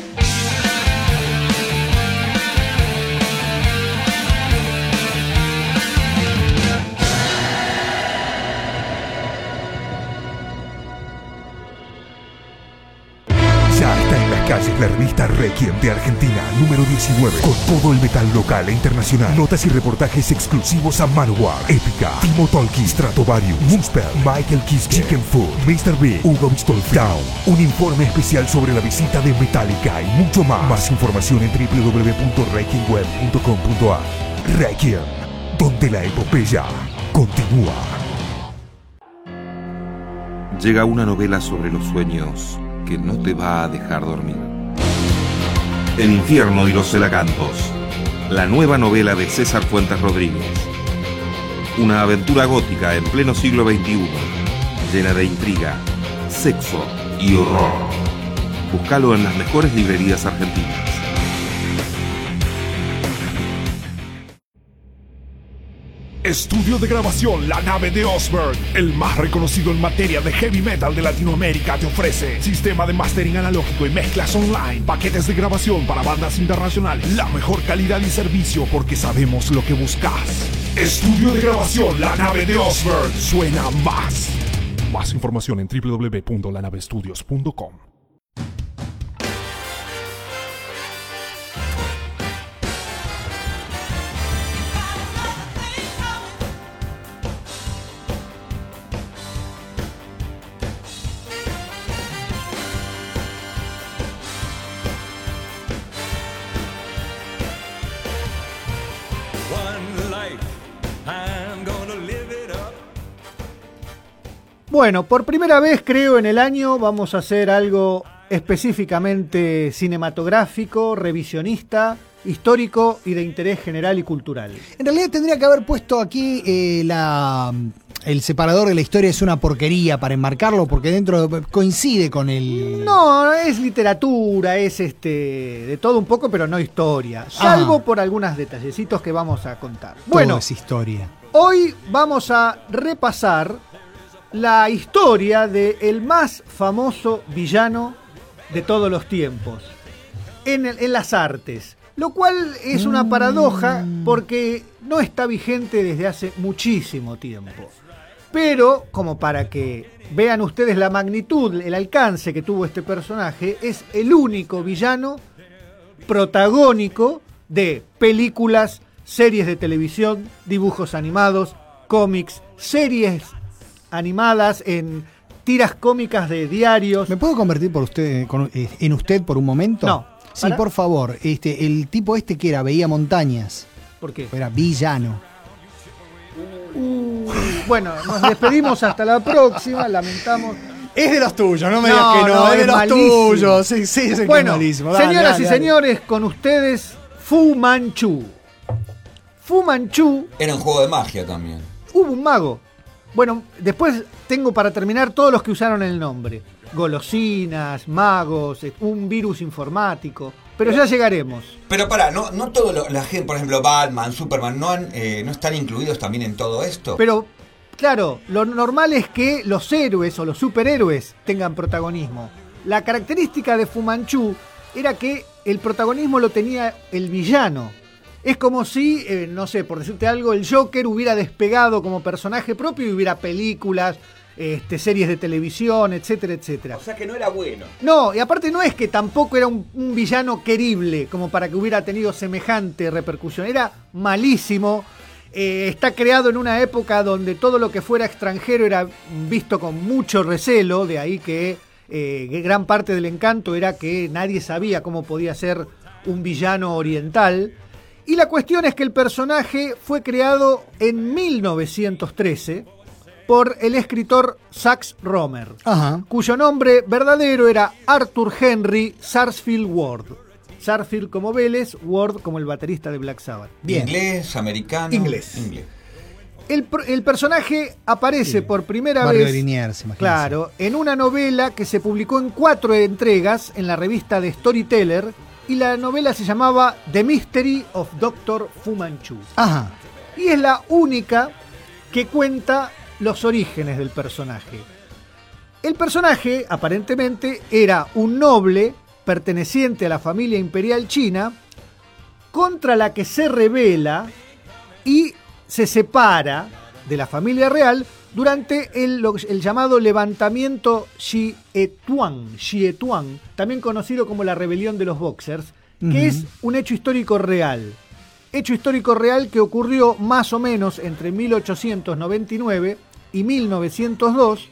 Ya está en las calles la revista Requiem de Argentina, número diecinueve, con todo el metal local e internacional. Notas y reportajes exclusivos a Manowar, Épica, Timo Tolkki, Stratovarius, Moonspell, Michael Kiske, Chicken Food, mister Big, Hugo Bistolfi, Down. Un informe especial sobre la visita de Metallica y mucho más. Más información en doble u doble u doble u punto requiem web punto com punto a r. Requiem, donde la epopeya continúa. Llega una novela sobre los sueños que no te va a dejar dormir. El infierno y los celacantos, la nueva novela de César Fuentes Rodríguez. Una aventura gótica en pleno siglo veintiuno, llena de intriga, sexo y horror. Búscalo en las mejores librerías argentinas. Estudio de grabación La Nave de Osberg, el más reconocido en materia de heavy metal de Latinoamérica, te ofrece sistema de mastering analógico y mezclas online, paquetes de grabación para bandas internacionales, la mejor calidad y servicio porque sabemos lo que buscas. Estudio de grabación La Nave de Osberg, suena más. Más información en doble u doble u doble u punto la nave estudios punto com. Bueno, por primera vez creo en el año vamos a hacer algo específicamente cinematográfico, revisionista, histórico y de interés general y cultural. En realidad tendría que haber puesto aquí eh, la, el separador de la historia es una porquería para enmarcarlo, porque dentro coincide con el... No, es literatura, es este de todo un poco, pero no historia, salvo Ah. por algunos detallecitos que vamos a contar. Todo Bueno, es historia. hoy vamos a repasar la historia del más famoso villano de todos los tiempos en, el- en las artes, lo cual es una paradoja porque no está vigente desde hace muchísimo tiempo. Pero, como para que vean ustedes la magnitud, el alcance que tuvo este personaje, es el único villano protagónico de películas, series de televisión, dibujos animados, cómics, series animadas en tiras cómicas de diarios. ¿Me puedo convertir por usted con- eh, en usted por un momento? No. Sí, ¿Para? por favor. Este, el tipo este que era, veía montañas. ¿Por qué? Era villano. Uh, bueno, nos despedimos hasta la próxima, lamentamos. Es de los tuyos, no me digas que no, es malísimo. Sí, sí, es el que Bueno, es malísimo. Dale, señoras dale, y dale. señores, con ustedes Fu Manchu. Fu Manchu, Era un juego de magia también. hubo un mago. Bueno, después tengo para terminar todos los que usaron el nombre. Golosinas, magos, eh, un virus informático. Pero ya llegaremos. Pero pará, no, no todo lo- la gente, por ejemplo, Batman, Superman, no, han, eh, no están incluidos también en todo esto. Pero, claro, lo normal es que los héroes o los superhéroes tengan protagonismo. La característica de Fu Manchu era que el protagonismo lo tenía el villano. Es como si, eh, no sé, por decirte algo, el Joker hubiera despegado como personaje propio y hubiera películas, este, series de televisión, etcétera, etcétera. O sea que no era bueno. No, y aparte no es que tampoco era un, un villano querible como para que hubiera tenido semejante repercusión. Era malísimo. Eh, está creado en una época donde todo lo que fuera extranjero era visto con mucho recelo, de ahí que eh, gran parte del encanto era que nadie sabía cómo podía ser un villano oriental. Y la cuestión es que el personaje fue creado en mil novecientos trece por el escritor Sax Rohmer, Ajá. cuyo nombre verdadero era Arthur Henry Sarsfield Ward. Sarsfield como Vélez, Ward como el baterista de Black Sabbath. Bien. Inglés, americano. Inglés. Inglés. El, pr- el personaje aparece por primera Barrio vez, de Liniers, imagínense. claro, en una novela que se publicó en cuatro entregas en la revista de Storyteller y la novela se llamaba The Mystery of doctor Fu Manchu. Ajá. Y es la única que cuenta los orígenes del personaje. El personaje, aparentemente, era un noble perteneciente a la familia imperial china, contra la que se rebela y se separa de la familia real durante el, el llamado levantamiento Xietuan, Xietuan, también conocido como la rebelión de los Boxers, que uh-huh. es un hecho histórico real. Hecho histórico real que ocurrió más o menos entre mil ochocientos noventa y nueve y mil novecientos dos,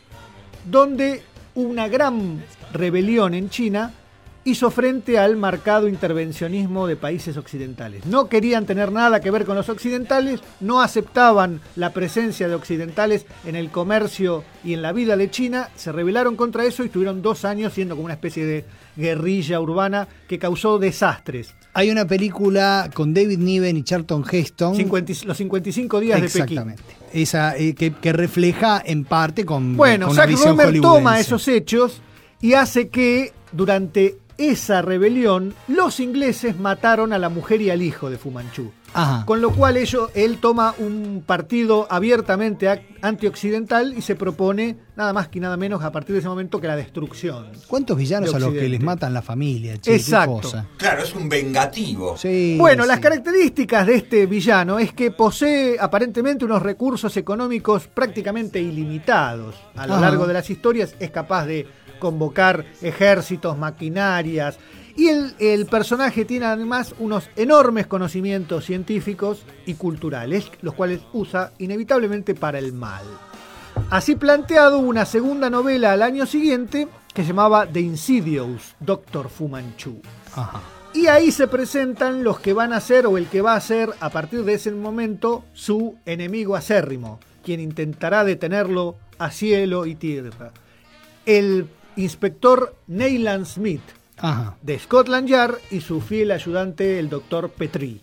donde una gran rebelión en China hizo frente al marcado intervencionismo de países occidentales. No querían tener nada que ver con los occidentales, no aceptaban la presencia de occidentales en el comercio y en la vida de China, se rebelaron contra eso y estuvieron dos años siendo como una especie de guerrilla urbana que causó desastres. Hay una película con David Niven y Charlton Heston. cincuenta, los cincuenta y cinco días de Pekín. Exactamente. Esa, eh, que, que refleja en parte con, bueno, con una Zack visión Romer hollywoodense. toma esos hechos y hace que durante esa rebelión los ingleses mataron a la mujer y al hijo de Fu Manchu. Ajá. Con lo cual ellos, él toma un partido abiertamente antioccidental y se propone nada más que nada menos a partir de ese momento que la destrucción. ¿Cuántos villanos de a los que Occidente. les matan la familia? Che, Exacto. qué cosa. Claro, es un vengativo. Sí, Bueno, sí. las características de este villano es que posee aparentemente unos recursos económicos prácticamente ilimitados. A lo Ajá. largo de las historias es capaz de convocar ejércitos, maquinarias. Y el, el personaje tiene además unos enormes conocimientos científicos y culturales, los cuales usa inevitablemente para el mal. Así planteado, una segunda novela al año siguiente que se llamaba The Insidious doctor Fu Manchu. Ajá. Y ahí se presentan los que van a ser o el que va a ser a partir de ese momento su enemigo acérrimo, quien intentará detenerlo a cielo y tierra. El inspector Neyland Smith, Ajá. de Scotland Yard, y su fiel ayudante, el doctor Petrie.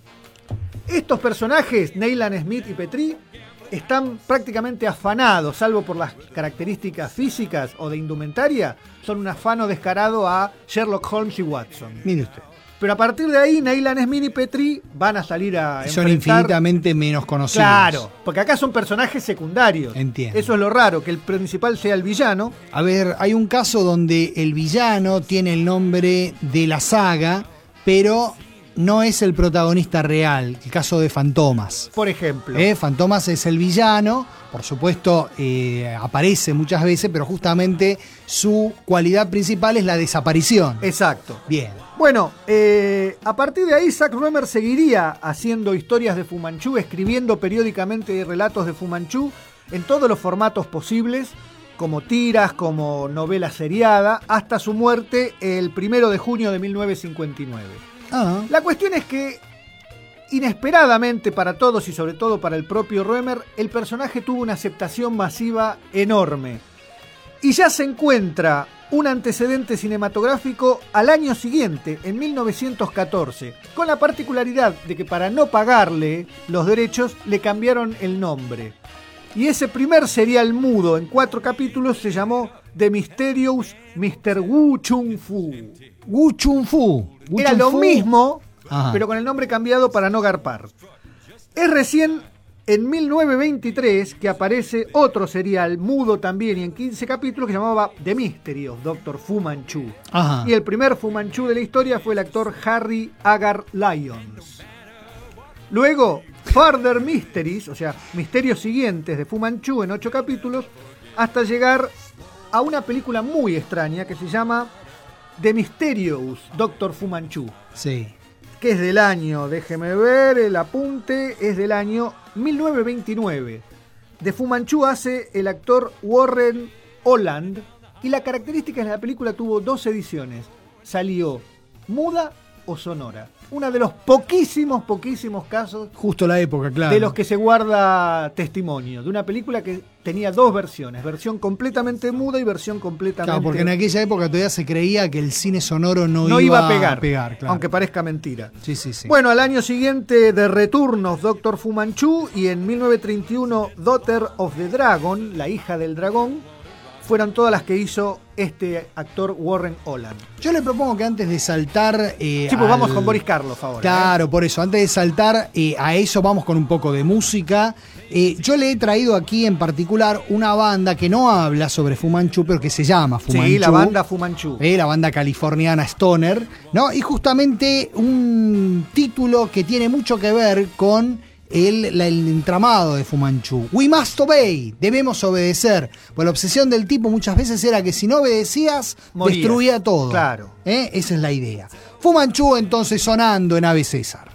Estos personajes, Neyland Smith y Petrie, están prácticamente afanados, salvo por las características físicas o de indumentaria, son un afano descarado a Sherlock Holmes y Watson. Mire usted. Pero a partir de ahí, Neyland Smith y Petrie van a salir a Son enfrentar... infinitamente menos conocidos. Claro, porque acá son personajes secundarios. Entiendo. Eso es lo raro, que el principal sea el villano. A ver, hay un caso donde el villano tiene el nombre de la saga, pero no es el protagonista real, el caso de Fantomas. Por ejemplo. ¿Eh? Fantomas es el villano, por supuesto eh, aparece muchas veces, pero justamente su cualidad principal es la desaparición. Exacto. Bien. Bueno, eh, a partir de ahí Zack Romer seguiría haciendo historias de Fu Manchu, escribiendo periódicamente relatos de Fu Manchu en todos los formatos posibles, como tiras, como novela seriada, hasta su muerte el primero de junio de mil novecientos cincuenta y nueve. Ah, La cuestión es que, inesperadamente para todos y sobre todo para el propio Roemer, el personaje tuvo una aceptación masiva enorme. Y ya se encuentra un antecedente cinematográfico al año siguiente, en mil novecientos catorce, con la particularidad de que para no pagarle los derechos le cambiaron el nombre. Y ese primer serial mudo en cuatro capítulos se llamó The Mysterious mister Wu Chung Fu. Wu Chung Fu. Wu Era Chung lo Fu. mismo, Ajá. pero con el nombre cambiado para no garpar. Es recién en mil novecientos veintitrés que aparece otro serial mudo también y en quince capítulos que se llamaba The Mystery of doctor Fu Manchu. Ajá. Y el primer Fu Manchu de la historia fue el actor Harry Agar Lyons. Luego, Further Mysteries, o sea, misterios siguientes de Fu Manchu en ocho capítulos, hasta llegar a una película muy extraña que se llama The Mysterious doctor Fu Manchu, Sí. que es del año, déjeme ver, el apunte, es del año mil novecientos veintinueve. De Fu Manchu hace el actor Warren Holland y la característica es que la película tuvo dos ediciones. Salió muda o sonora. Uno de los poquísimos, poquísimos casos Justo la época, claro. de los que se guarda testimonio. De una película que tenía dos versiones. Versión completamente muda y versión completamente... Claro, porque en aquella época todavía se creía que el cine sonoro no, no iba a pegar, claro. aunque parezca mentira. Sí, sí, sí. Bueno, al año siguiente de Returnos, doctor Fu Manchu, y en mil novecientos treinta y uno Daughter of the Dragon, la hija del dragón, fueron todas las que hizo este actor Warren Oland. Yo le propongo que antes de saltar... Eh, Sí, pues al- vamos con Boris Karloff ahora. Claro, ¿eh? por eso, antes de saltar eh, a eso vamos con un poco de música. Eh, yo le he traído aquí en particular una banda que no habla sobre Fu Manchu, pero que se llama Fu Manchu. Sí, la banda Fu Manchu. Eh, la banda californiana Stoner, ¿no? Y justamente un título que tiene mucho que ver con el, la- el entramado de Fu Manchu. We must obey, debemos obedecer. Pues la obsesión del tipo muchas veces era que si no obedecías, Morías. destruía todo. Claro. ¿Eh? Esa es la idea. Fu Manchu entonces sonando en Ave César.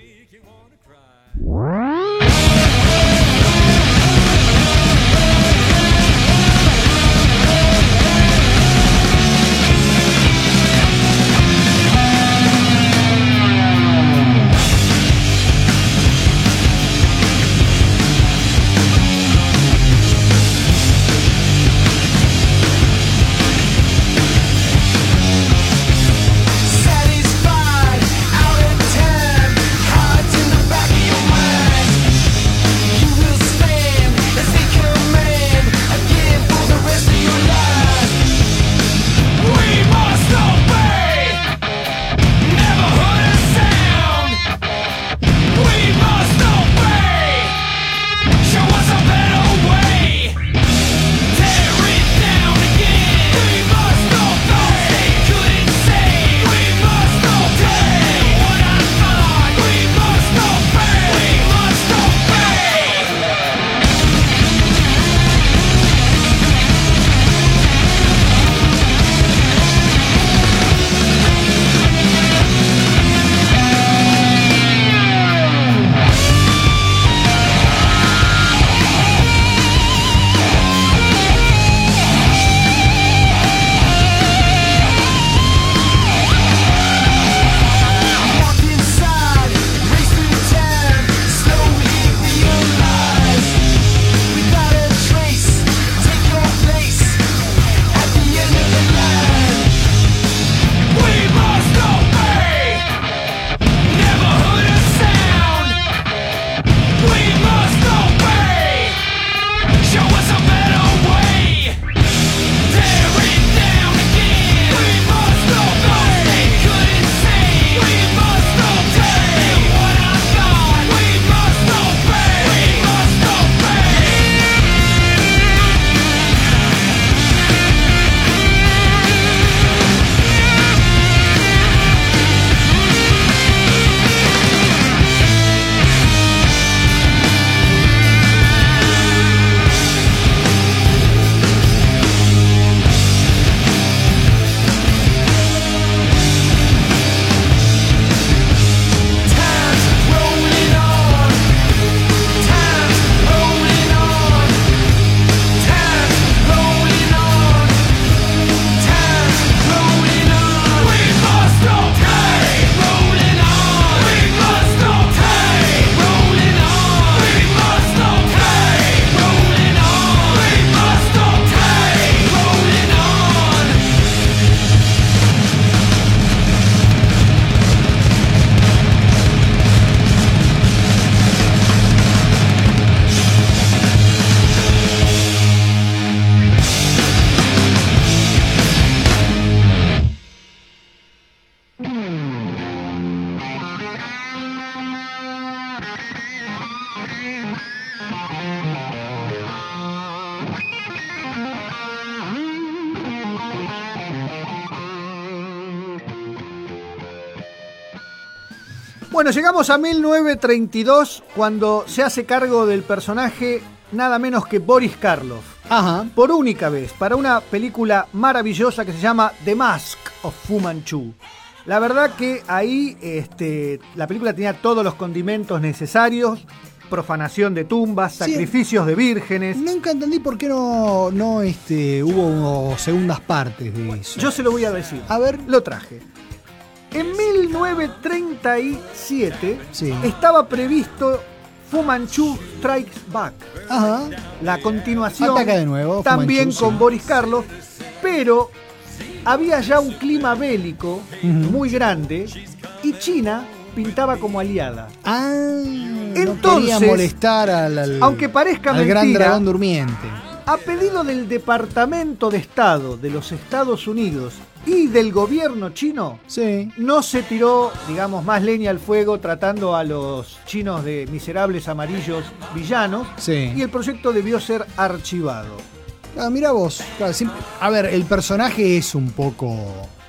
Satisfied, out of time, heart in the back of your mind. You will stand as they command again for the rest of your life. We must obey, never heard a sound. We must obey, show us a better way. Tear it down again. We must obey. Couldn't say. We must obey. What I thought. We must obey. We must obey. Walk inside, race through time, slowly realize without a trace, take your place at the end of the line. We must obey, never heard a sound. We must obey, show us a better way. Tear it down again. We must obey. They couldn't say. We must obey. What I thought. We must obey. We must obey. Time's rolling on. Time's rolling on. Time's rolling on. Time's rolling on. We must obey. Rolling on. We must obey. Rolling on. We must obey. Rolling on. We must obey. Rolling on. Bueno, llegamos a mil novecientos treinta y dos cuando se hace cargo del personaje nada menos que Boris Karloff. Ajá. Por única vez, para una película maravillosa que se llama The Mask of Fu Manchu. La verdad que ahí este, la película tenía todos los condimentos necesarios, profanación de tumbas, Sí. sacrificios de vírgenes. Nunca entendí por qué no, no este, hubo segundas partes de eso. Yo se lo voy a decir. A ver. Lo traje. En mil novecientos treinta y siete Sí. estaba previsto Fu Manchu Strikes Back. Ajá. La continuación, Ataca de nuevo, Fu también Manchu, con sí. Boris Karloff, pero había ya un clima bélico muy grande y China pintaba como aliada. Ah, no Entonces, quería molestar al, al- aunque parezca al gran mentira, dragón durmiente. A pedido del Departamento de Estado de los Estados Unidos y del gobierno chino, Sí. no se tiró, digamos, más leña al fuego tratando a los chinos de miserables amarillos villanos, Sí. y el proyecto debió ser archivado. Ah, mira vos. Claro, siempre- a ver, el personaje es un poco...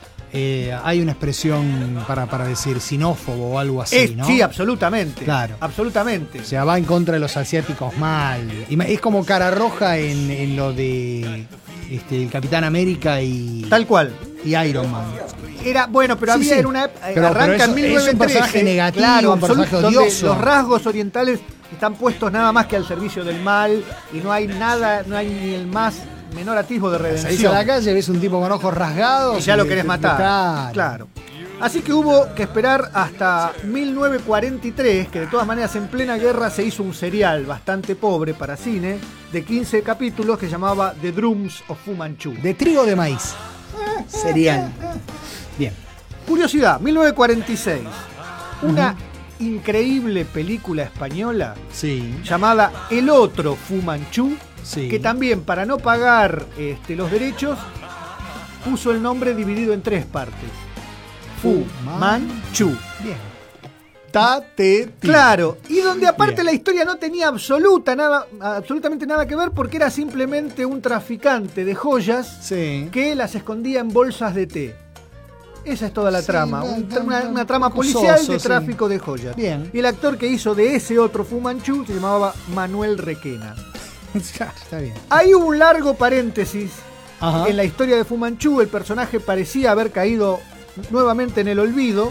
eh, hay una expresión para, para decir sinófobo o algo así, Es- ¿no? Sí, absolutamente. Claro. Absolutamente. O sea, va en contra de los asiáticos mal. Y ma- es como cara roja en, en lo de este, el Capitán América y, Tal cual. y Iron Man. Era, bueno, pero Sí, había sí. en una ep- eh, Pero- arranca pero en eso- mil es un novecientos trece. personaje negativo, claro, un personaje absoluto, donde odioso. los rasgos orientales están puestos nada más que al servicio del mal y no hay nada, no hay ni el más menor atisbo de Salís a redención. la calle, ves un tipo con ojos rasgados Y ya lo te- querés te- matar. Claro. Claro. Así que hubo que esperar hasta mil novecientos cuarenta y tres, que de todas maneras en plena guerra se hizo un serial bastante pobre para cine, de quince capítulos que se llamaba The Drums of Fu Manchu. De trigo de maíz. Cereal. Bien. Curiosidad, mil novecientos cuarenta y seis. Una increíble película española Sí. llamada El Otro Fu Manchu, Sí. que también para no pagar este, los derechos puso el nombre dividido en tres partes. Fu Manchu. Bien. Ta, te, ti. Claro, y donde aparte Bien. la historia no tenía absoluta nada, absolutamente nada que ver porque era simplemente un traficante de joyas Sí. que las escondía en bolsas de té. Esa es toda la Sí, trama, no, un- no, una, no, una trama un poco policial soso, de sí. tráfico de joyas. Bien. Y el actor que hizo de ese otro Fu Manchu se llamaba Manuel Requena. Ya, está bien. Hay un largo paréntesis Ajá. en la historia de Fu Manchu. El personaje parecía haber caído nuevamente en el olvido,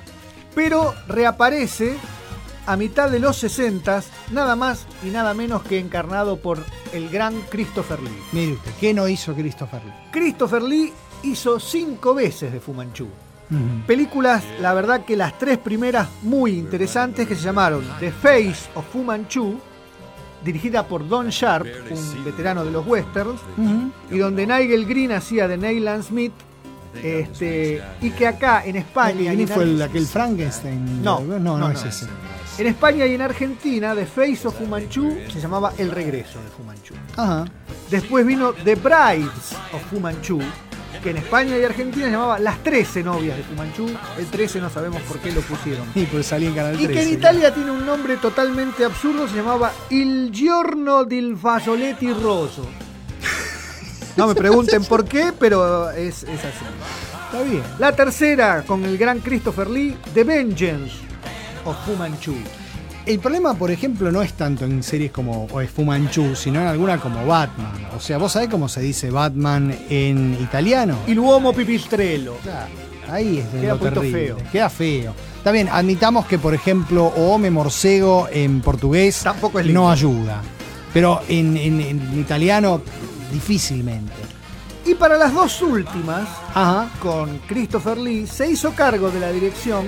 pero reaparece a mitad de los sesentas, nada más y nada menos que encarnado por el gran Christopher Lee. Mire usted, ¿qué no hizo Christopher Lee? Christopher Lee hizo cinco veces de Fu Manchu. Ujú. Películas, la verdad que las tres primeras muy interesantes, que se llamaron The Face of Fu Manchu, dirigida por Don Sharp, un veterano de los westerns, Ujú. y donde Nigel Green hacía de Neyland Smith, este, y que acá en España y ¿Quién en fue el, Ar- aquel Frankenstein? No, no, no, no, es no. ese. en España y en Argentina, The Face of Fu Manchu se llamaba El Regreso de Fu Manchu. Ajá. Después vino The Brides of Fu Manchu, que en España y Argentina se llamaba Las trece novias de Fu Manchu. El trece no sabemos por qué lo pusieron. Y pues salí en Canal Y trece. que en Italia tiene un nombre totalmente absurdo, se llamaba Il giorno del fasoletti rosso. No me pregunten por qué, pero es, es así. Está bien. La tercera, con el gran Christopher Lee, The Vengeance of Fu Manchu. El problema, por ejemplo, no es tanto en series como o es Fu Manchu, sino en alguna como Batman. O sea, ¿vos sabés cómo se dice Batman en italiano? Il uomo pipistrello. Claro, ahí es donde Queda lo un poquito terrible. feo. Queda feo. Está bien, admitamos que, por ejemplo, Ome Morcego en portugués Tampoco es lindo. no ayuda. Pero en, en- en italiano, difícilmente. Y para las dos últimas, Ajá. con Christopher Lee, se hizo cargo de la dirección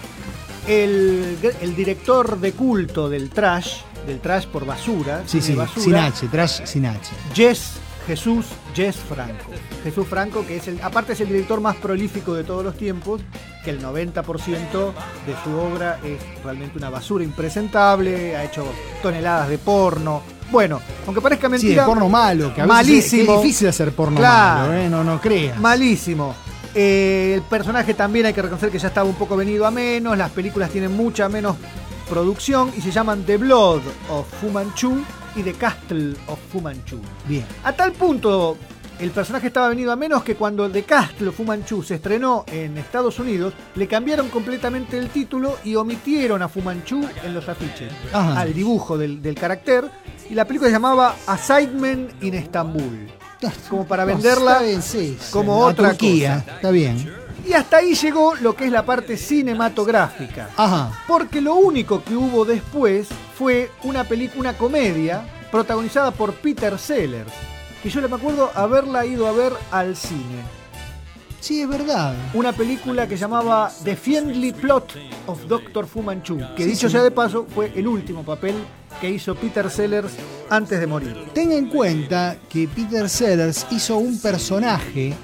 el, el director de culto del trash, del trash por basura, Sí, cine sí, basura, sin H, trash sin H. Jess Jesús Jess Franco. Jesús Franco, que es el, aparte es el director más prolífico de todos los tiempos, que el noventa por ciento de su obra es realmente una basura impresentable, ha hecho toneladas de porno. Bueno, aunque parezca Sí, mentira, de porno malo, que a veces malísimo. es, es difícil hacer porno Claro. malo, ¿eh? No, no creas. Malísimo. Eh, el personaje también hay que reconocer que ya estaba un poco venido a menos. Las películas tienen mucha menos producción y se llaman The Blood of Fu Manchu y The Castle of Fu Manchu. Bien. A tal punto el personaje estaba venido a menos que cuando The Castle of Fu Manchu se estrenó en Estados Unidos, le cambiaron completamente el título y omitieron a Fu Manchu en los afiches, Ajá. al dibujo del, del carácter. Y la película se llamaba Assignment in Estambul, como para No, venderla está bien, sí, sí, como a otra Turquía. cosa. Está bien. Y hasta ahí llegó lo que es la parte cinematográfica. Ajá. Porque lo único que hubo después fue una película, una comedia, protagonizada por Peter Sellers. Que yo me acuerdo haberla ido a ver al cine. Sí, es verdad. Una película que llamaba The Fiendly Plot of doctor Fu Manchu. Que Sí, dicho sí. sea de paso, fue el último papel que hizo Peter Sellers antes de morir. Tenga en cuenta que Peter Sellers hizo un personaje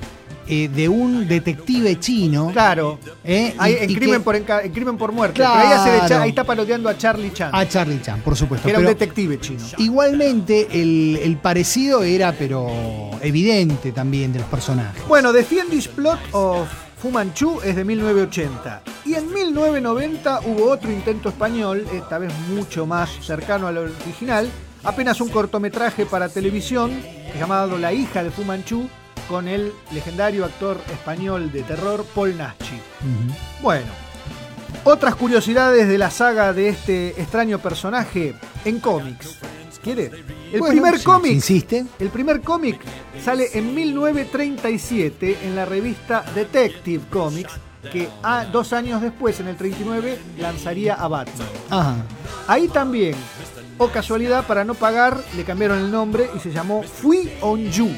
eh, de un detective chino. Claro. ¿eh? Ahí, Y- en, y crimen que- por, enca- en crimen por muerte. Claro. Pero ahí, hace de Cha- ahí está parodiando a Charlie Chan, A Charlie Chan, por supuesto. que era un pero detective chino. igualmente el, el parecido era, pero evidente también de los personajes. Bueno, The Fiendish Plot of Fu Manchu es de mil novecientos ochenta. Y en mil novecientos noventa hubo otro intento español, esta vez mucho más cercano al original, apenas un cortometraje para televisión llamado La hija de Fu Manchu, con el legendario actor español de terror Paul Naschy. Ujú. Bueno, otras curiosidades de la saga de este extraño personaje en cómics. ¿Quiere? El Bueno, primer si- cómic. si insiste. El primer cómic sale en mil novecientos treinta y siete en la revista Detective Comics, que a, dos años después, en el treinta y nueve, lanzaría a Batman. Ajá. Ahí también, o casualidad, para no pagar, le cambiaron el nombre y se llamó Fui On You.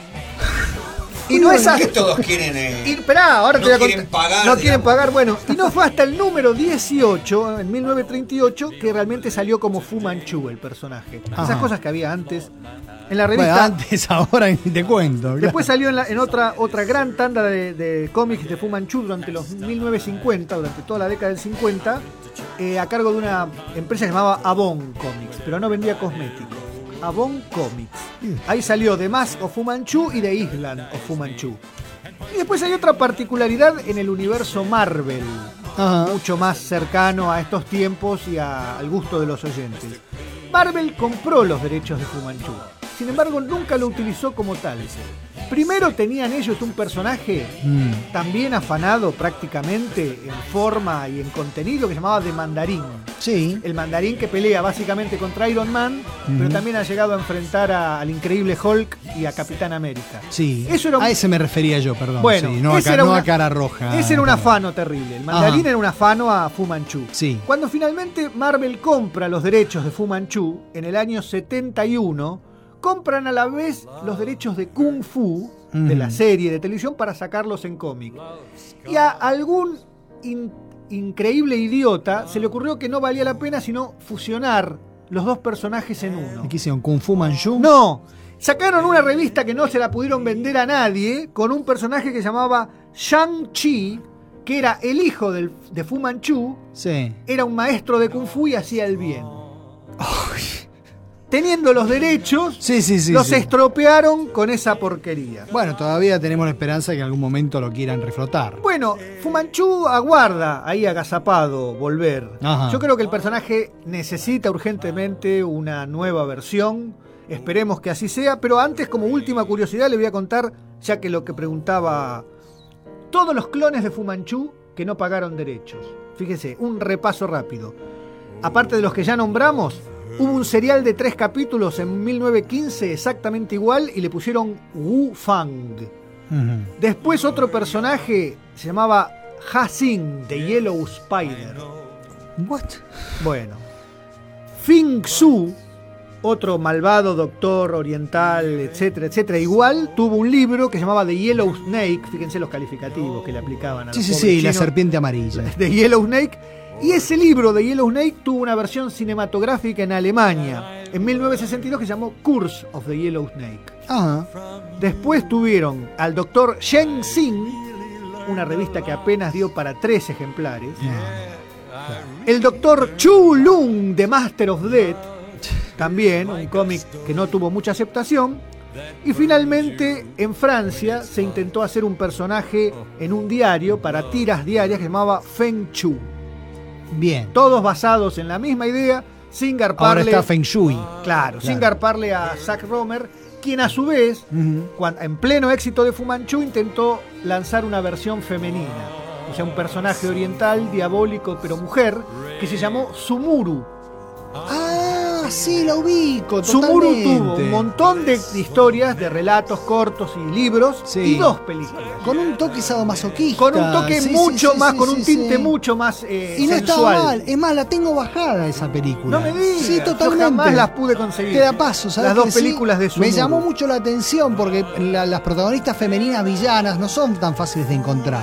Y no es ¿Por qué así. todos quieren... eh, Y, esperá, ahora no te voy a quieren contar. pagar, No quieren digamos? pagar, bueno. Y no fue hasta el número dieciocho, en mil novecientos treinta y ocho, que realmente salió como Fu Manchu el personaje. Ajá. Esas cosas que había antes. En la Bueno, revista. antes, ahora ni te cuento. Después claro. salió en, la- en otra, otra gran tanda de, de cómics de Fu Manchu durante los mil novecientos cincuenta, durante toda la década del cincuenta, eh, a cargo de una empresa llamada Avon Comics, pero no vendía cosméticos. Avon Comics. Ahí salió The Mask of Fu Manchu y The Island of Fu Manchu. Y después hay otra particularidad en el universo Marvel, Ajá. mucho más cercano a estos tiempos y a- al gusto de los oyentes. Marvel compró los derechos de Fu Manchu. Sin embargo, nunca lo utilizó como tal. Primero tenían ellos un personaje Mm. también afanado prácticamente en forma y en contenido que se llamaba The Mandarín. Sí. El mandarín que pelea básicamente contra Iron Man, pero Ujú. también ha llegado a enfrentar a- al increíble Hulk y a Capitán América. Sí. Eso era un- A ese me refería yo, perdón. Bueno, sí, no, a, ese ca- era no una- a cara roja. Ese era un Perdón. afano terrible. El mandarín Ajá. era un afano a Fu Manchu. Sí. Cuando finalmente Marvel compra los derechos de Fu Manchu en el año setenta y uno, compran a la vez los derechos de Kung Fu, de la Ujú. serie de televisión, para sacarlos en cómic. Y a algún in- increíble idiota se le ocurrió que no valía la pena sino fusionar los dos personajes en uno. ¿Qué hicieron? ¿Kung Fu Manchu? No, sacaron una revista que no se la pudieron vender a nadie con un personaje que se llamaba Shang-Chi, que era el hijo del- de Fu Manchu, Sí. era un maestro de Kung Fu y hacía el bien. Teniendo los derechos, Sí, sí, sí. los sí. estropearon con esa porquería. Bueno, todavía tenemos la esperanza de que en algún momento lo quieran reflotar. Bueno, Fu Manchu aguarda ahí agazapado volver. Ajá. Yo creo que el personaje necesita urgentemente una nueva versión. Esperemos que así sea. Pero antes, como última curiosidad, le voy a contar, ya que lo que preguntaba, todos los clones de Fu Manchu que no pagaron derechos. Fíjese, un repaso rápido. Aparte de los que ya nombramos, hubo un serial de tres capítulos en mil novecientos quince exactamente igual y le pusieron Wu Fang. Ujú. Después otro personaje se llamaba Ha Xing, de Yellow Spider. What? Bueno. Fing Su, otro malvado doctor oriental, etcétera, etcétera, igual tuvo un libro que se llamaba The Yellow Snake. Fíjense los calificativos que le aplicaban a Sí, los sí, pobres sí, la chinos. serpiente amarilla. De Yellow Snake. Y ese libro de Yellow Snake tuvo una versión cinematográfica en Alemania en mil novecientos sesenta y dos que se llamó Curse of the Yellow Snake. Ajá. Después tuvieron al doctor Shen Xing, una revista que apenas dio para tres ejemplares. El doctor Chu Lung de Master of Death, también un cómic que no tuvo mucha aceptación. Y finalmente en Francia se intentó hacer un personaje en un diario para tiras diarias que se llamaba Feng Chu. Bien. Todos basados en la misma idea, sin Ahora garparle. está Feng Shui. Claro, sin Claro. garparle a Zack Romer, quien a su vez, Ujú. cuan- en pleno éxito de Fu Manchu, intentó lanzar una versión femenina. O sea, un personaje oriental, diabólico, pero mujer, que se llamó Sumuru. Ah, sí, la ubico. Sumuru totalmente. tuvo un montón de historias, de relatos cortos y libros, Sí. y dos películas. Con un toque sadomasoquista. Con un toque Sí, sí, mucho sí, más, sí, con sí, un tinte sí. mucho más eh, Y no sensual. estaba mal. Es más, la tengo bajada esa película. No me digas, Sí, yo totalmente. jamás las pude conseguir. Te la paso, ¿sabes? Las dos que sí? películas de Me Sumuru. llamó mucho la atención porque la- las protagonistas femeninas villanas no son tan fáciles de encontrar.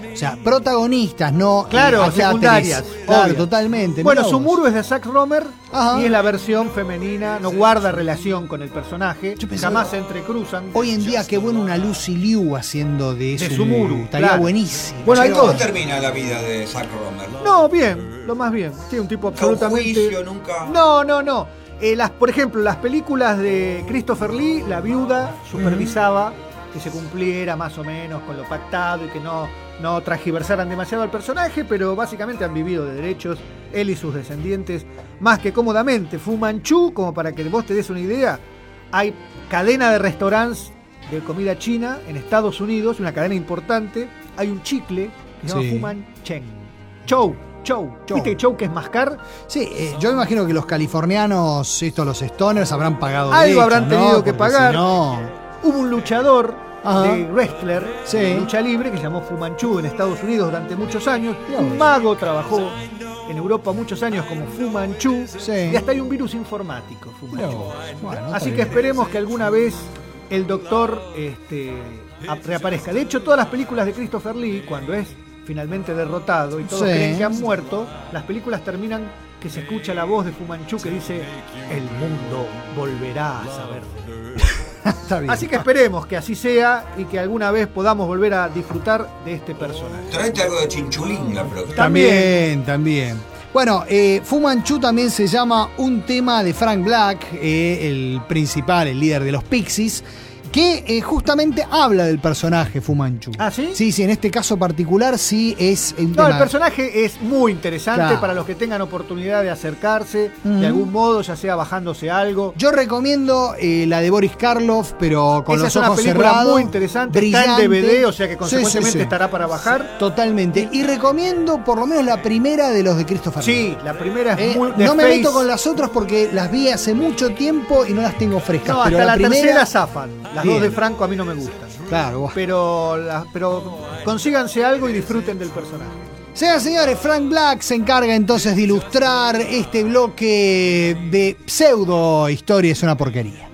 O sea, protagonistas, no Claro, eh, acláteres. secundarias. Claro, obvio. totalmente. Bueno, Mirá vos. Sumuru es de Zack Romer Ajá. y es la versión femenina, no guarda relación con el personaje, Yo pensaba- jamás se entrecruzan. Hoy en día, qué bueno una Lucy Liu haciendo de, De Sumuru. Sumuru, Estaría claro. buenísimo. Bueno, hay ¿Cómo dos. termina la vida de Zack Romer? No, bien, lo más bien. Sí, un tipo Nunca un absolutamente. juicio, nunca- No, no, no. Eh, las, por ejemplo, las películas de Christopher Lee, la viuda supervisaba que se cumpliera más o menos con lo pactado y que no, no transgiversaran demasiado al personaje, pero básicamente han vivido de derechos, él y sus descendientes, más que cómodamente. Fu Manchu, como para que vos te des una idea, hay cadena de restaurantes de comida china en Estados Unidos, una cadena importante. Hay un chicle que se llama Sí. Fu Mancheng. Chou, chou. Chou. ¿Viste chou que es mascar? Sí, eh, yo me imagino que los californianos, estos, los stoners, habrán pagado Algo derechos, habrán ¿no? tenido que Porque pagar. si no, Hubo un luchador Ajá. de wrestler, Sí. de lucha libre, que se llamó Fu Manchu en Estados Unidos durante muchos años. Mirá Un vos. mago trabajó en Europa muchos años como Fu Manchu. Sí. Y hasta hay un virus informático, Fu mirá Manchu. vos. Bueno, está Así que bien. esperemos que alguna vez el doctor este, ap- reaparezca. De hecho, todas las películas de Christopher Lee, cuando es finalmente derrotado y todos Sí. creen que han muerto, las películas terminan que se escucha la voz de Fu Manchu que dice: el mundo volverá a saber de mí". Está bien. Así que esperemos que así sea y que alguna vez podamos volver a disfrutar de este personaje. Traete algo de chinchulín la próxima. También, también. Bueno, eh, Fu Manchu también se llama un tema de Frank Black, eh, el principal, el líder de los Pixies, que eh, justamente habla del personaje Fu Manchu. ¿Ah, sí? Sí, sí, en este caso particular sí es un No, tema. el personaje es muy interesante Claro. para los que tengan oportunidad de acercarse Ujú. de algún modo, ya sea bajándose algo. Yo recomiendo eh, la de Boris Karloff, pero con Esa los es una ojos película cerrados. muy interesante, está brillante. en D V D, o sea que Sí, consecuentemente sí, sí. estará para bajar. Totalmente. Y recomiendo por lo menos la primera de los de Christopher Lee. Sí, la primera es Eh, muy no me The meto Face. con las otras porque las vi hace mucho tiempo y no las tengo frescas. No, pero hasta la, primera, tercera zafan. Las Bien. dos de Franco a mí no me gustan. Claro, vos. Pero, la- pero consíganse algo y disfruten del personaje. Señoras y señores, Frank Black se encarga entonces de ilustrar este bloque de pseudo historia. Es una porquería.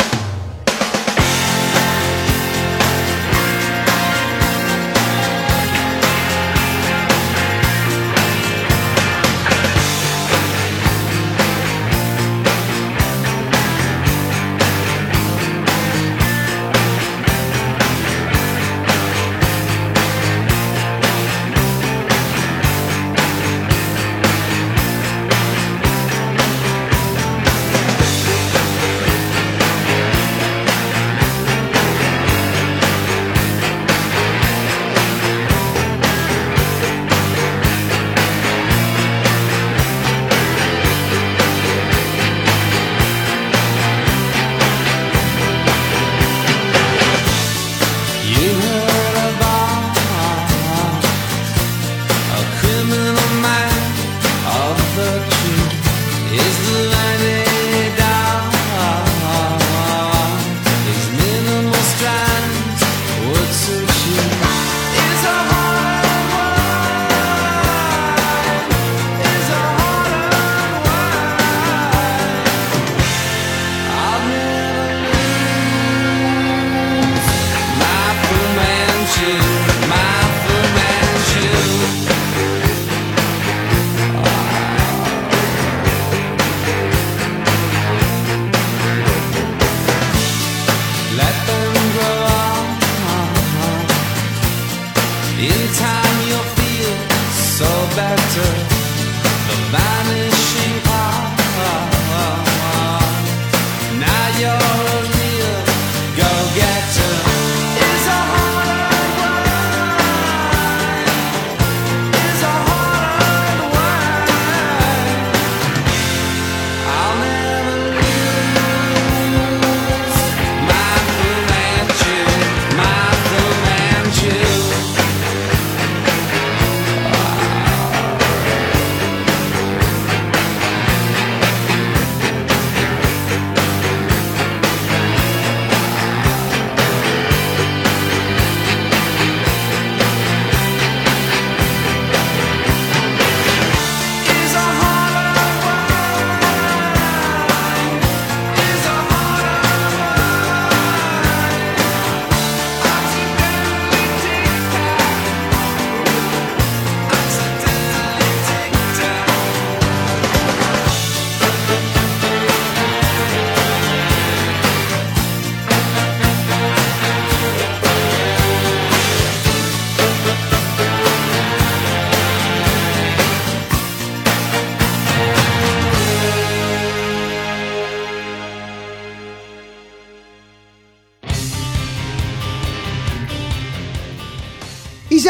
You heard about a criminal man of virtue is the landing down. His minimal strands would suit you. Is a hard wine. Is a hard wine. I'll never lose my Fu Manchu, my Fu Manchu. Let them grow up. In time you'll feel so better. The vanishing part. Now you're a real go-getter. Is a hard wine. Is a hard wine. I'll never lose my Fu Manchu, my Fu Manchu.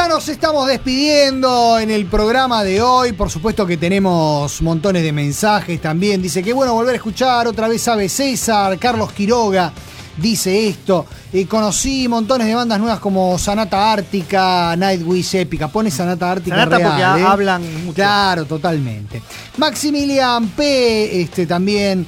nos estamos despidiendo en el programa de hoy. Por supuesto que tenemos montones de mensajes también. Dice que bueno volver a escuchar otra vez Ave César. Carlos Quiroga dice esto. Eh, conocí montones de bandas nuevas como Sanata Ártica, Nightwish, Épica. Pone Sanata Ártica Sanata real, porque ¿eh? hablan mucho. Claro, totalmente. Maximilian P. Este, también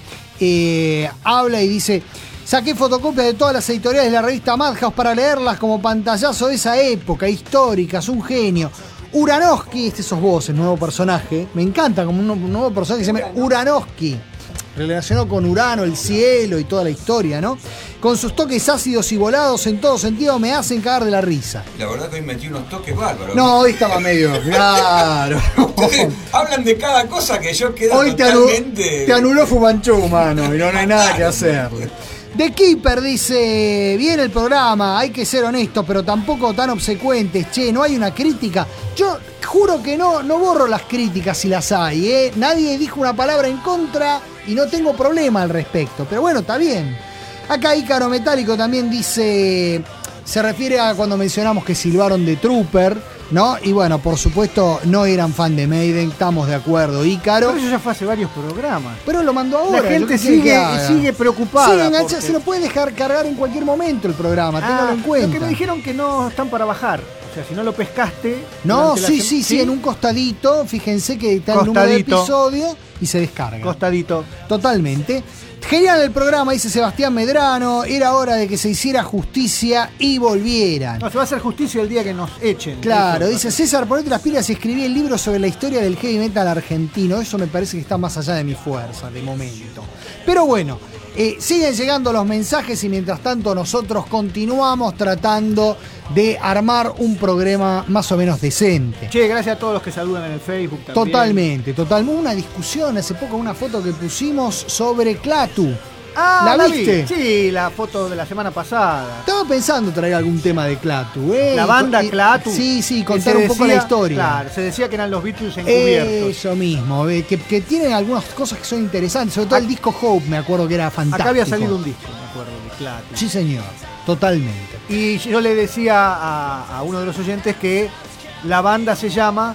eh, habla y dice... Saqué fotocopias de todas las editoriales de la revista Madhouse para leerlas como pantallazo de esa época, históricas, un genio. Uranowski, este sos vos, el nuevo personaje. Me encanta como un nuevo personaje que se llama Uranowski. Relacionado con Urano, el cielo y toda la historia, ¿no? Con sus toques ácidos y volados en todo sentido me hacen cagar de la risa. La verdad que hoy metí unos toques bárbaros. No, hoy estaba medio... Claro. Ustedes hablan de cada cosa que yo quedo Hoy te, anu- totalmente... te anuló Fumanchu, mano, y no, no hay nada que hacerle. The Keeper dice, bien el programa, hay que ser honestos, pero tampoco tan obsecuentes. Che, no hay una crítica. Yo juro que no, no borro las críticas si las hay, ¿eh? Nadie dijo una palabra en contra y no tengo problema al respecto. Pero bueno, está bien. Acá Ícaro Metálico también dice, se refiere a cuando mencionamos que silbaron de Trooper, ¿no? Y bueno, por supuesto, no eran fan de Maiden, estamos de acuerdo, Ícaro. Pero eso ya fue hace varios programas. Pero lo mandó ahora. La gente yo qué quiere que sigue, haga. sigue preocupada. Sí, engancha, porque- se lo puede dejar cargar en cualquier momento el programa, Ah, téngalo en cuenta. Lo que me dijeron que no están para bajar. O sea, si no lo pescaste. No, durante la sí, sem- sí, sí, en un costadito, fíjense que está el número de Costadito. episodio y se descarga. Costadito. Totalmente. Genial el programa, dice Sebastián Medrano. Era hora de que se hiciera justicia y volvieran. No, se va a hacer justicia el día que nos echen. Claro, Eso. dice César, ponete las pilas y escribí el libro sobre la historia del heavy metal argentino. Eso me parece que está más allá de mi fuerza, de momento. Pero bueno, eh, siguen llegando los mensajes y mientras tanto nosotros continuamos tratando de armar un programa más o menos decente. Che, gracias a todos los que saludan en el Facebook también. Totalmente, totalmente. Una discusión hace poco, una foto que pusimos sobre Clatu. Ah, ¿La la viste? vi. Sí, la foto de la semana pasada. Estaba pensando traer algún tema de Clatu, ¿eh? La banda Y- Clatu. Sí, sí, que contar se un poco la decía- historia. Claro, se decía que eran los Beatles encubiertos. Eso mismo, eh, que, que tienen algunas cosas que son interesantes, sobre todo el disco Hope, me acuerdo que era fantástico. Acá había salido un disco, me acuerdo, de Clatu. Sí, señor, totalmente. Y yo le decía a, a uno de los oyentes que la banda se llama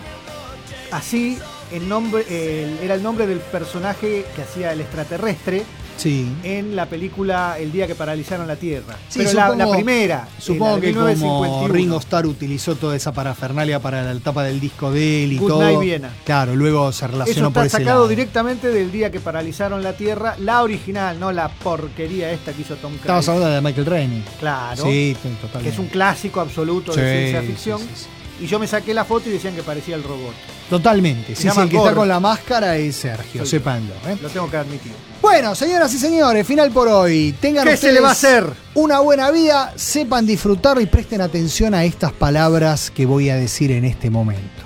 así, el nombre, el- era el nombre del personaje que hacía el extraterrestre Sí. en la película El día que paralizaron la Tierra. Sí, Pero la, supongo- la primera. Supongo eh, la de que mil novecientos cincuenta y como uno. Ringo Starr utilizó toda esa parafernalia para la tapa del disco de él y Good todo. Night Viena. Claro, luego se Eso relacionó por está ese sacado lado. directamente del día que paralizaron la Tierra, la original, no la porquería esta que hizo Tom Cruise. Estamos hablando de Michael Rainey. Claro. Sí, totalmente. Que es un clásico absoluto Sí, de ciencia sí, ficción. sí, sí. Y yo me saqué la foto y decían que parecía el robot. Totalmente. Sí, sí, llama el que está Gore. con la máscara es Sergio, Soy yo. sépanlo. ¿eh? Lo tengo que admitir. Bueno, señoras y señores, final por hoy. Tengan ¿Qué se ustedes le va a hacer? una buena vida, sepan disfrutar y presten atención a estas palabras que voy a decir en este momento.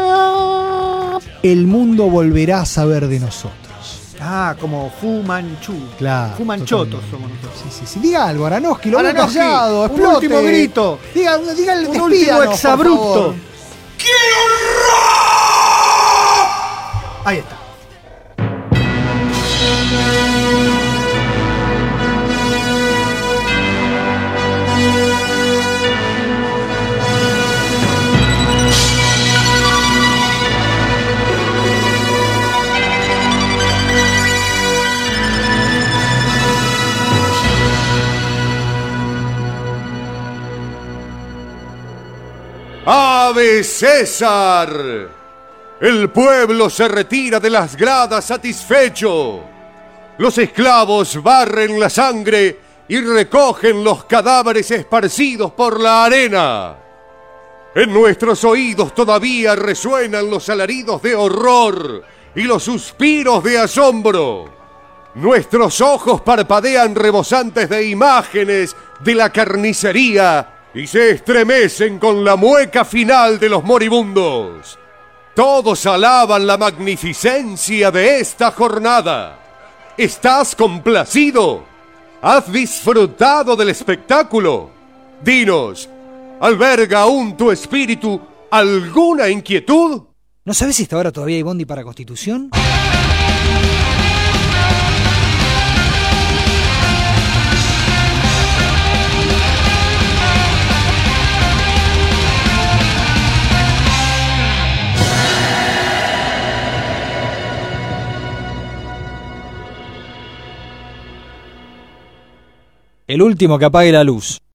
El mundo volverá a saber de nosotros. Ah, como Fu Manchu. Claro. Fu Manchotos totalmente. somos nosotros. Sí, sí, sí. Diga algo, Aranowski, lo veo Aranowski, callado, un explote. último grito. Diga, diga el Un despídanos, último por exabrupto. favor. Ahí está. ¡Ave César! El pueblo se retira de las gradas satisfecho. Los esclavos barren la sangre y recogen los cadáveres esparcidos por la arena. En nuestros oídos todavía resuenan los alaridos de horror y los suspiros de asombro. Nuestros ojos parpadean rebosantes de imágenes de la carnicería y se estremecen con la mueca final de los moribundos. Todos alaban la magnificencia de esta jornada. ¿Estás complacido? ¿Has disfrutado del espectáculo? Dinos, ¿alberga aún tu espíritu alguna inquietud? ¿No sabes si hasta ahora todavía hay bondi para Constitución? El último que apague la luz.